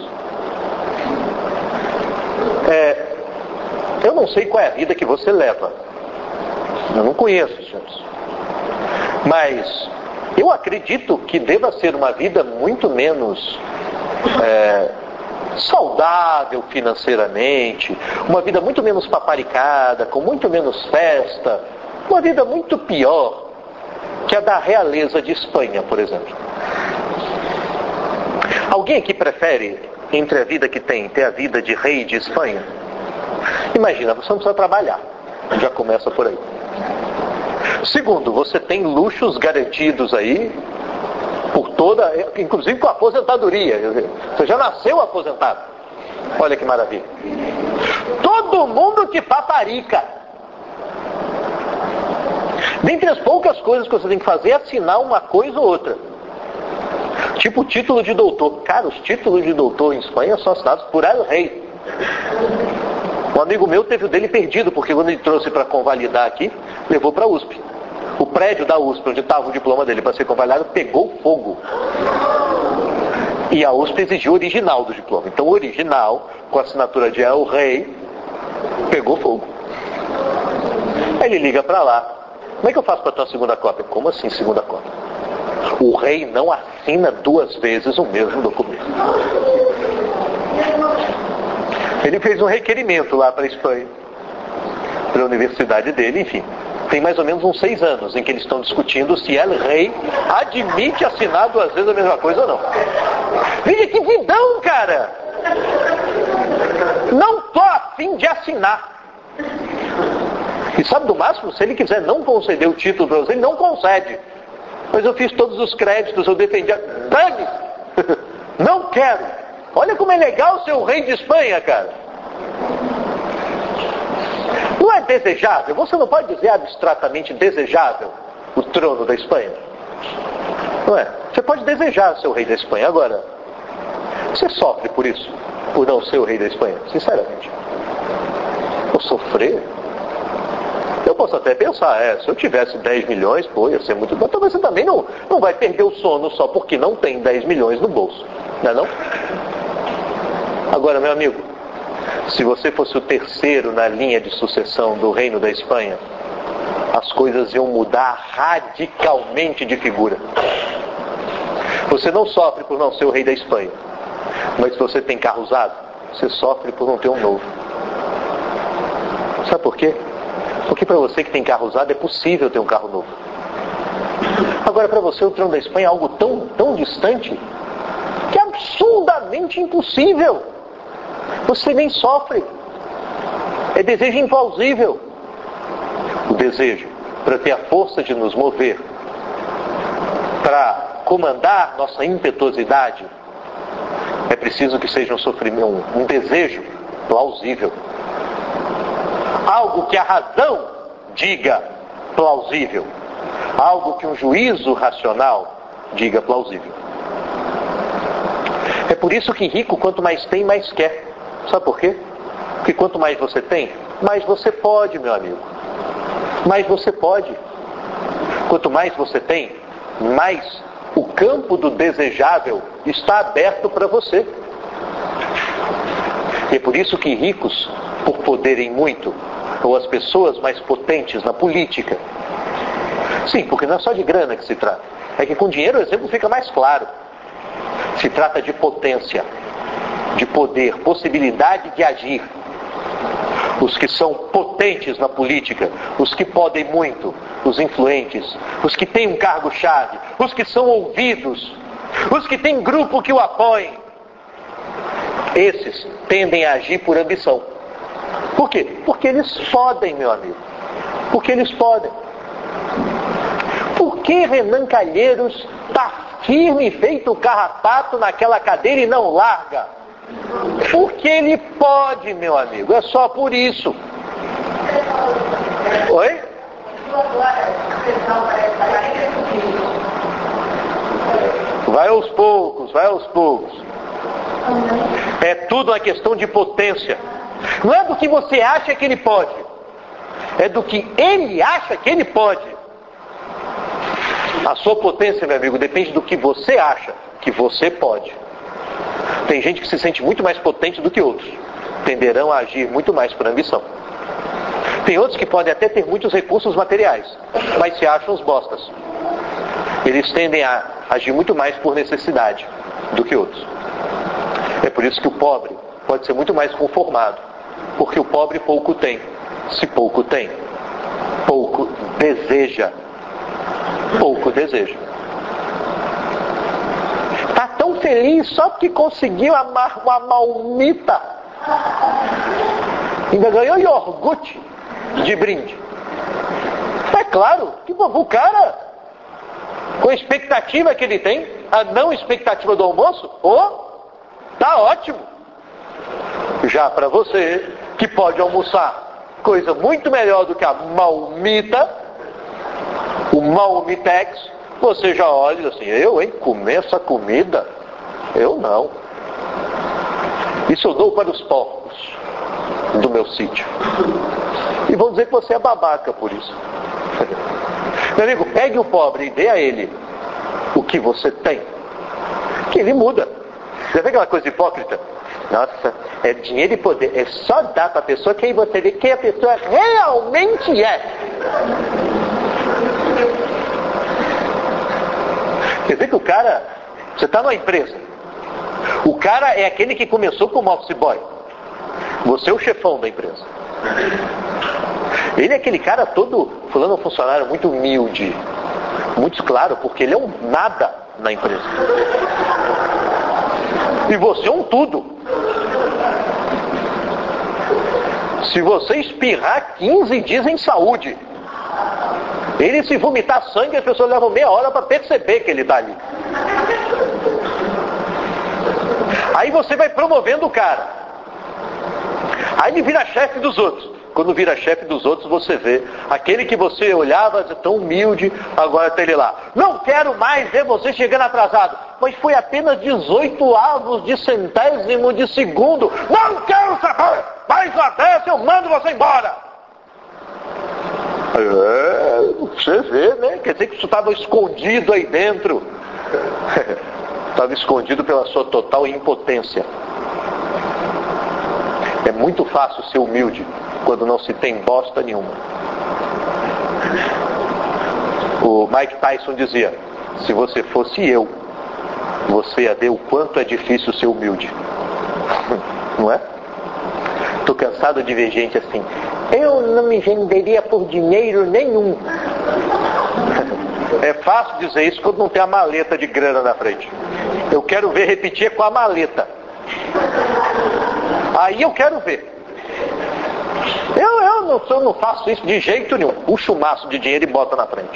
Eu não sei qual é a vida que você leva. Eu não conheço, senhores. Mas eu acredito que deva ser uma vida muito menos saudável financeiramente, uma vida muito menos paparicada, com muito menos festa, uma vida muito pior que a da realeza de Espanha, por exemplo. Alguém aqui prefere, entre a vida que tem, ter a vida de rei de Espanha? Imagina, você não precisa trabalhar, já começa por aí. Segundo, você tem luxos garantidos aí, por toda, inclusive com a aposentadoria. Você já nasceu aposentado. Olha que maravilha. Todo mundo te paparica. Dentre as poucas coisas que você tem que fazer é assinar uma coisa ou outra. Tipo título de doutor. Cara, os títulos de doutor em Espanha são assinados por el rei. Um amigo meu teve o dele perdido, porque quando ele trouxe para convalidar aqui, levou para a USP. O prédio da USP, onde estava o diploma dele para ser convalidado, pegou fogo. E a USP exigiu o original do diploma. Então o original, com a assinatura de El Rei, pegou fogo. Aí ele liga para lá. Como é que eu faço para ter uma segunda cópia? Como assim segunda cópia? O rei não assina 2 vezes o mesmo documento. Ele fez um requerimento lá para a Espanha, para a universidade dele, enfim. Tem mais ou menos uns 6 anos em que eles estão discutindo se El Rei admite assinar 2 vezes a mesma coisa ou não. Veja que vidão, cara! Não tô a fim de assinar. E sabe do máximo? Se ele quiser não conceder o título para você, ele não concede. Mas eu fiz todos os créditos, eu defendi. Dane-se! Não quero! Olha como é legal ser o rei de Espanha, cara. Não é desejável? Você não pode dizer abstratamente desejável o trono da Espanha. Não é? Você pode desejar ser o rei da Espanha. Agora, você sofre por isso? Por não ser o rei da Espanha? Sinceramente. Vou sofrer? Eu posso até pensar, se eu tivesse 10 milhões, ia ser muito bom. Talvez você também não vai perder o sono só porque não tem 10 milhões no bolso. Não é não? Agora, meu amigo, se você fosse o terceiro na linha de sucessão do reino da Espanha, as coisas iam mudar radicalmente de figura. Você não sofre por não ser o rei da Espanha, mas se você tem carro usado, você sofre por não ter um novo. Sabe por quê? Porque para você que tem carro usado é possível ter um carro novo. Agora, para você o trono da Espanha é algo tão distante que é absurdamente impossível. Você nem sofre. É desejo implausível. O desejo para ter a força de nos mover, para comandar nossa impetuosidade, é preciso que seja um desejo plausível. Algo que a razão diga plausível. Algo que um juízo racional diga plausível. É por isso que rico, quanto mais tem, mais quer. Sabe por quê? Porque quanto mais você tem, mais você pode, meu amigo. Mais você pode. Quanto mais você tem, mais o campo do desejável está aberto para você. E é por isso que ricos, por poderem muito, ou as pessoas mais potentes na política. Sim, porque não é só de grana que se trata. É que com dinheiro o exemplo fica mais claro. Se trata de potência, de poder, possibilidade de agir. Os que são potentes na política, os que podem muito, os influentes, os que têm um cargo-chave, os que são ouvidos, os que têm grupo que o apoiem, esses tendem a agir por ambição. Por quê? Porque eles podem, meu amigo. Porque eles podem. Por que Renan Calheiros está firme, feito carrapato naquela cadeira e não larga? Porque ele pode, meu amigo. É só por isso. Oi? Vai aos poucos, vai aos poucos. É tudo uma questão de potência. Não é do que você acha que ele pode. É do que ele acha que ele pode. A sua potência, meu amigo, depende do que você acha que você pode. Tem gente que se sente muito mais potente do que outros. Tenderão a agir muito mais por ambição. Tem outros que podem até ter muitos recursos materiais, mas se acham os bostas. Eles tendem a agir muito mais por necessidade do que outros. É por isso que o pobre pode ser muito mais conformado, porque o pobre pouco tem. Se pouco tem, pouco deseja. Pouco deseja. Está tão feliz só porque conseguiu uma marmita. Ainda ganhou iogurte de brinde. É claro que o cara, com a expectativa que ele tem, a não expectativa do almoço, tá ótimo. Já para você, que pode almoçar coisa muito melhor do que a malmita, o malmitex, você já olha assim, comer essa comida? Eu não. Isso eu dou para os porcos do meu sítio. E vão dizer que você é babaca por isso. Meu amigo, pegue o pobre e dê a ele o que você tem, que ele muda. Você vê aquela coisa hipócrita? Nossa, é dinheiro e poder. É só dar para a pessoa quem você vê quem a pessoa realmente é. Quer dizer que o cara, você está numa empresa, o cara é aquele que começou como office boy, você é o chefão da empresa. Ele é aquele cara todo, fulano é um funcionário muito humilde, muito claro, porque ele é um nada na empresa. E você é um tudo. Se você espirrar 15 dias em saúde, ele se vomitar sangue, as pessoas levam meia hora para perceber que ele está ali. Aí você vai promovendo o cara. Aí ele vira chefe dos outros. Quando vira chefe dos outros, você vê aquele que você olhava tão humilde, agora está ele lá. Não quero mais ver você chegando atrasado. Mas foi apenas 18 avos de centésimo de segundo. Não quero saber! Mais uma dessa, eu mando você embora! Você vê, né? Quer dizer que isso estava escondido aí dentro. Estava escondido pela sua total impotência. É muito fácil ser humilde quando não se tem bosta nenhuma. O Mike Tyson dizia, se você fosse eu, você ia ver o quanto é difícil ser humilde. Não é? Estou cansado de ver gente assim, eu não me venderia por dinheiro nenhum. É fácil dizer isso quando não tem a maleta de grana na frente. Eu quero ver repetir com a maleta. Aí eu quero ver. Eu não faço isso de jeito nenhum. Puxa o maço de dinheiro e bota na frente.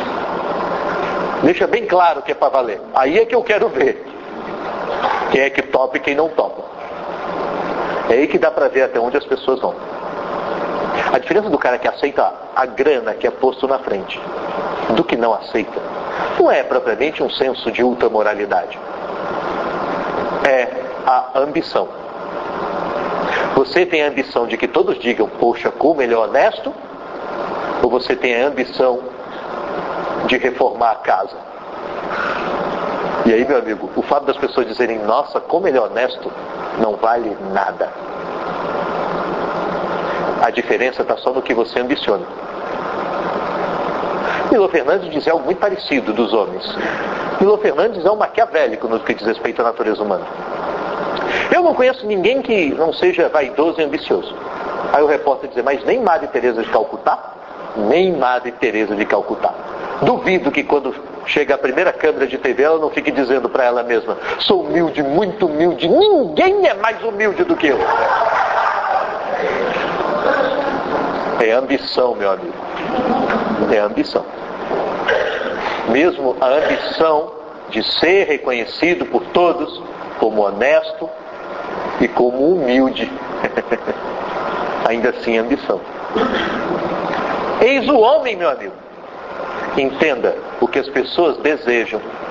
Deixa bem claro que é para valer. Aí é que eu quero ver quem é que topa e quem não topa. É aí que dá para ver até onde as pessoas vão. A diferença do cara que aceita a grana que é posto na frente do que não aceita não é propriamente um senso de ultramoralidade. É a ambição. Você tem a ambição de que todos digam, poxa, como ele é honesto? Ou você tem a ambição de reformar a casa? E aí, meu amigo, o fato das pessoas dizerem, nossa, como ele é honesto, não vale nada. A diferença está só no que você ambiciona. Milo Fernandes dizia algo muito parecido dos homens. Milo Fernandes é um maquiavélico no que diz respeito à natureza humana. Eu não conheço ninguém que não seja vaidoso e ambicioso. Aí o repórter dizia, mas nem Madre Teresa de Calcutá? Nem Madre Teresa de Calcutá. Duvido que quando chega a primeira câmera de TV, ela não fique dizendo para ela mesma, sou humilde, muito humilde, ninguém é mais humilde do que eu. É ambição, meu amigo. É ambição. Mesmo a ambição de ser reconhecido por todos como honesto e como humilde. Ainda assim, ambição. Eis o homem, meu amigo. Entenda, o que as pessoas desejam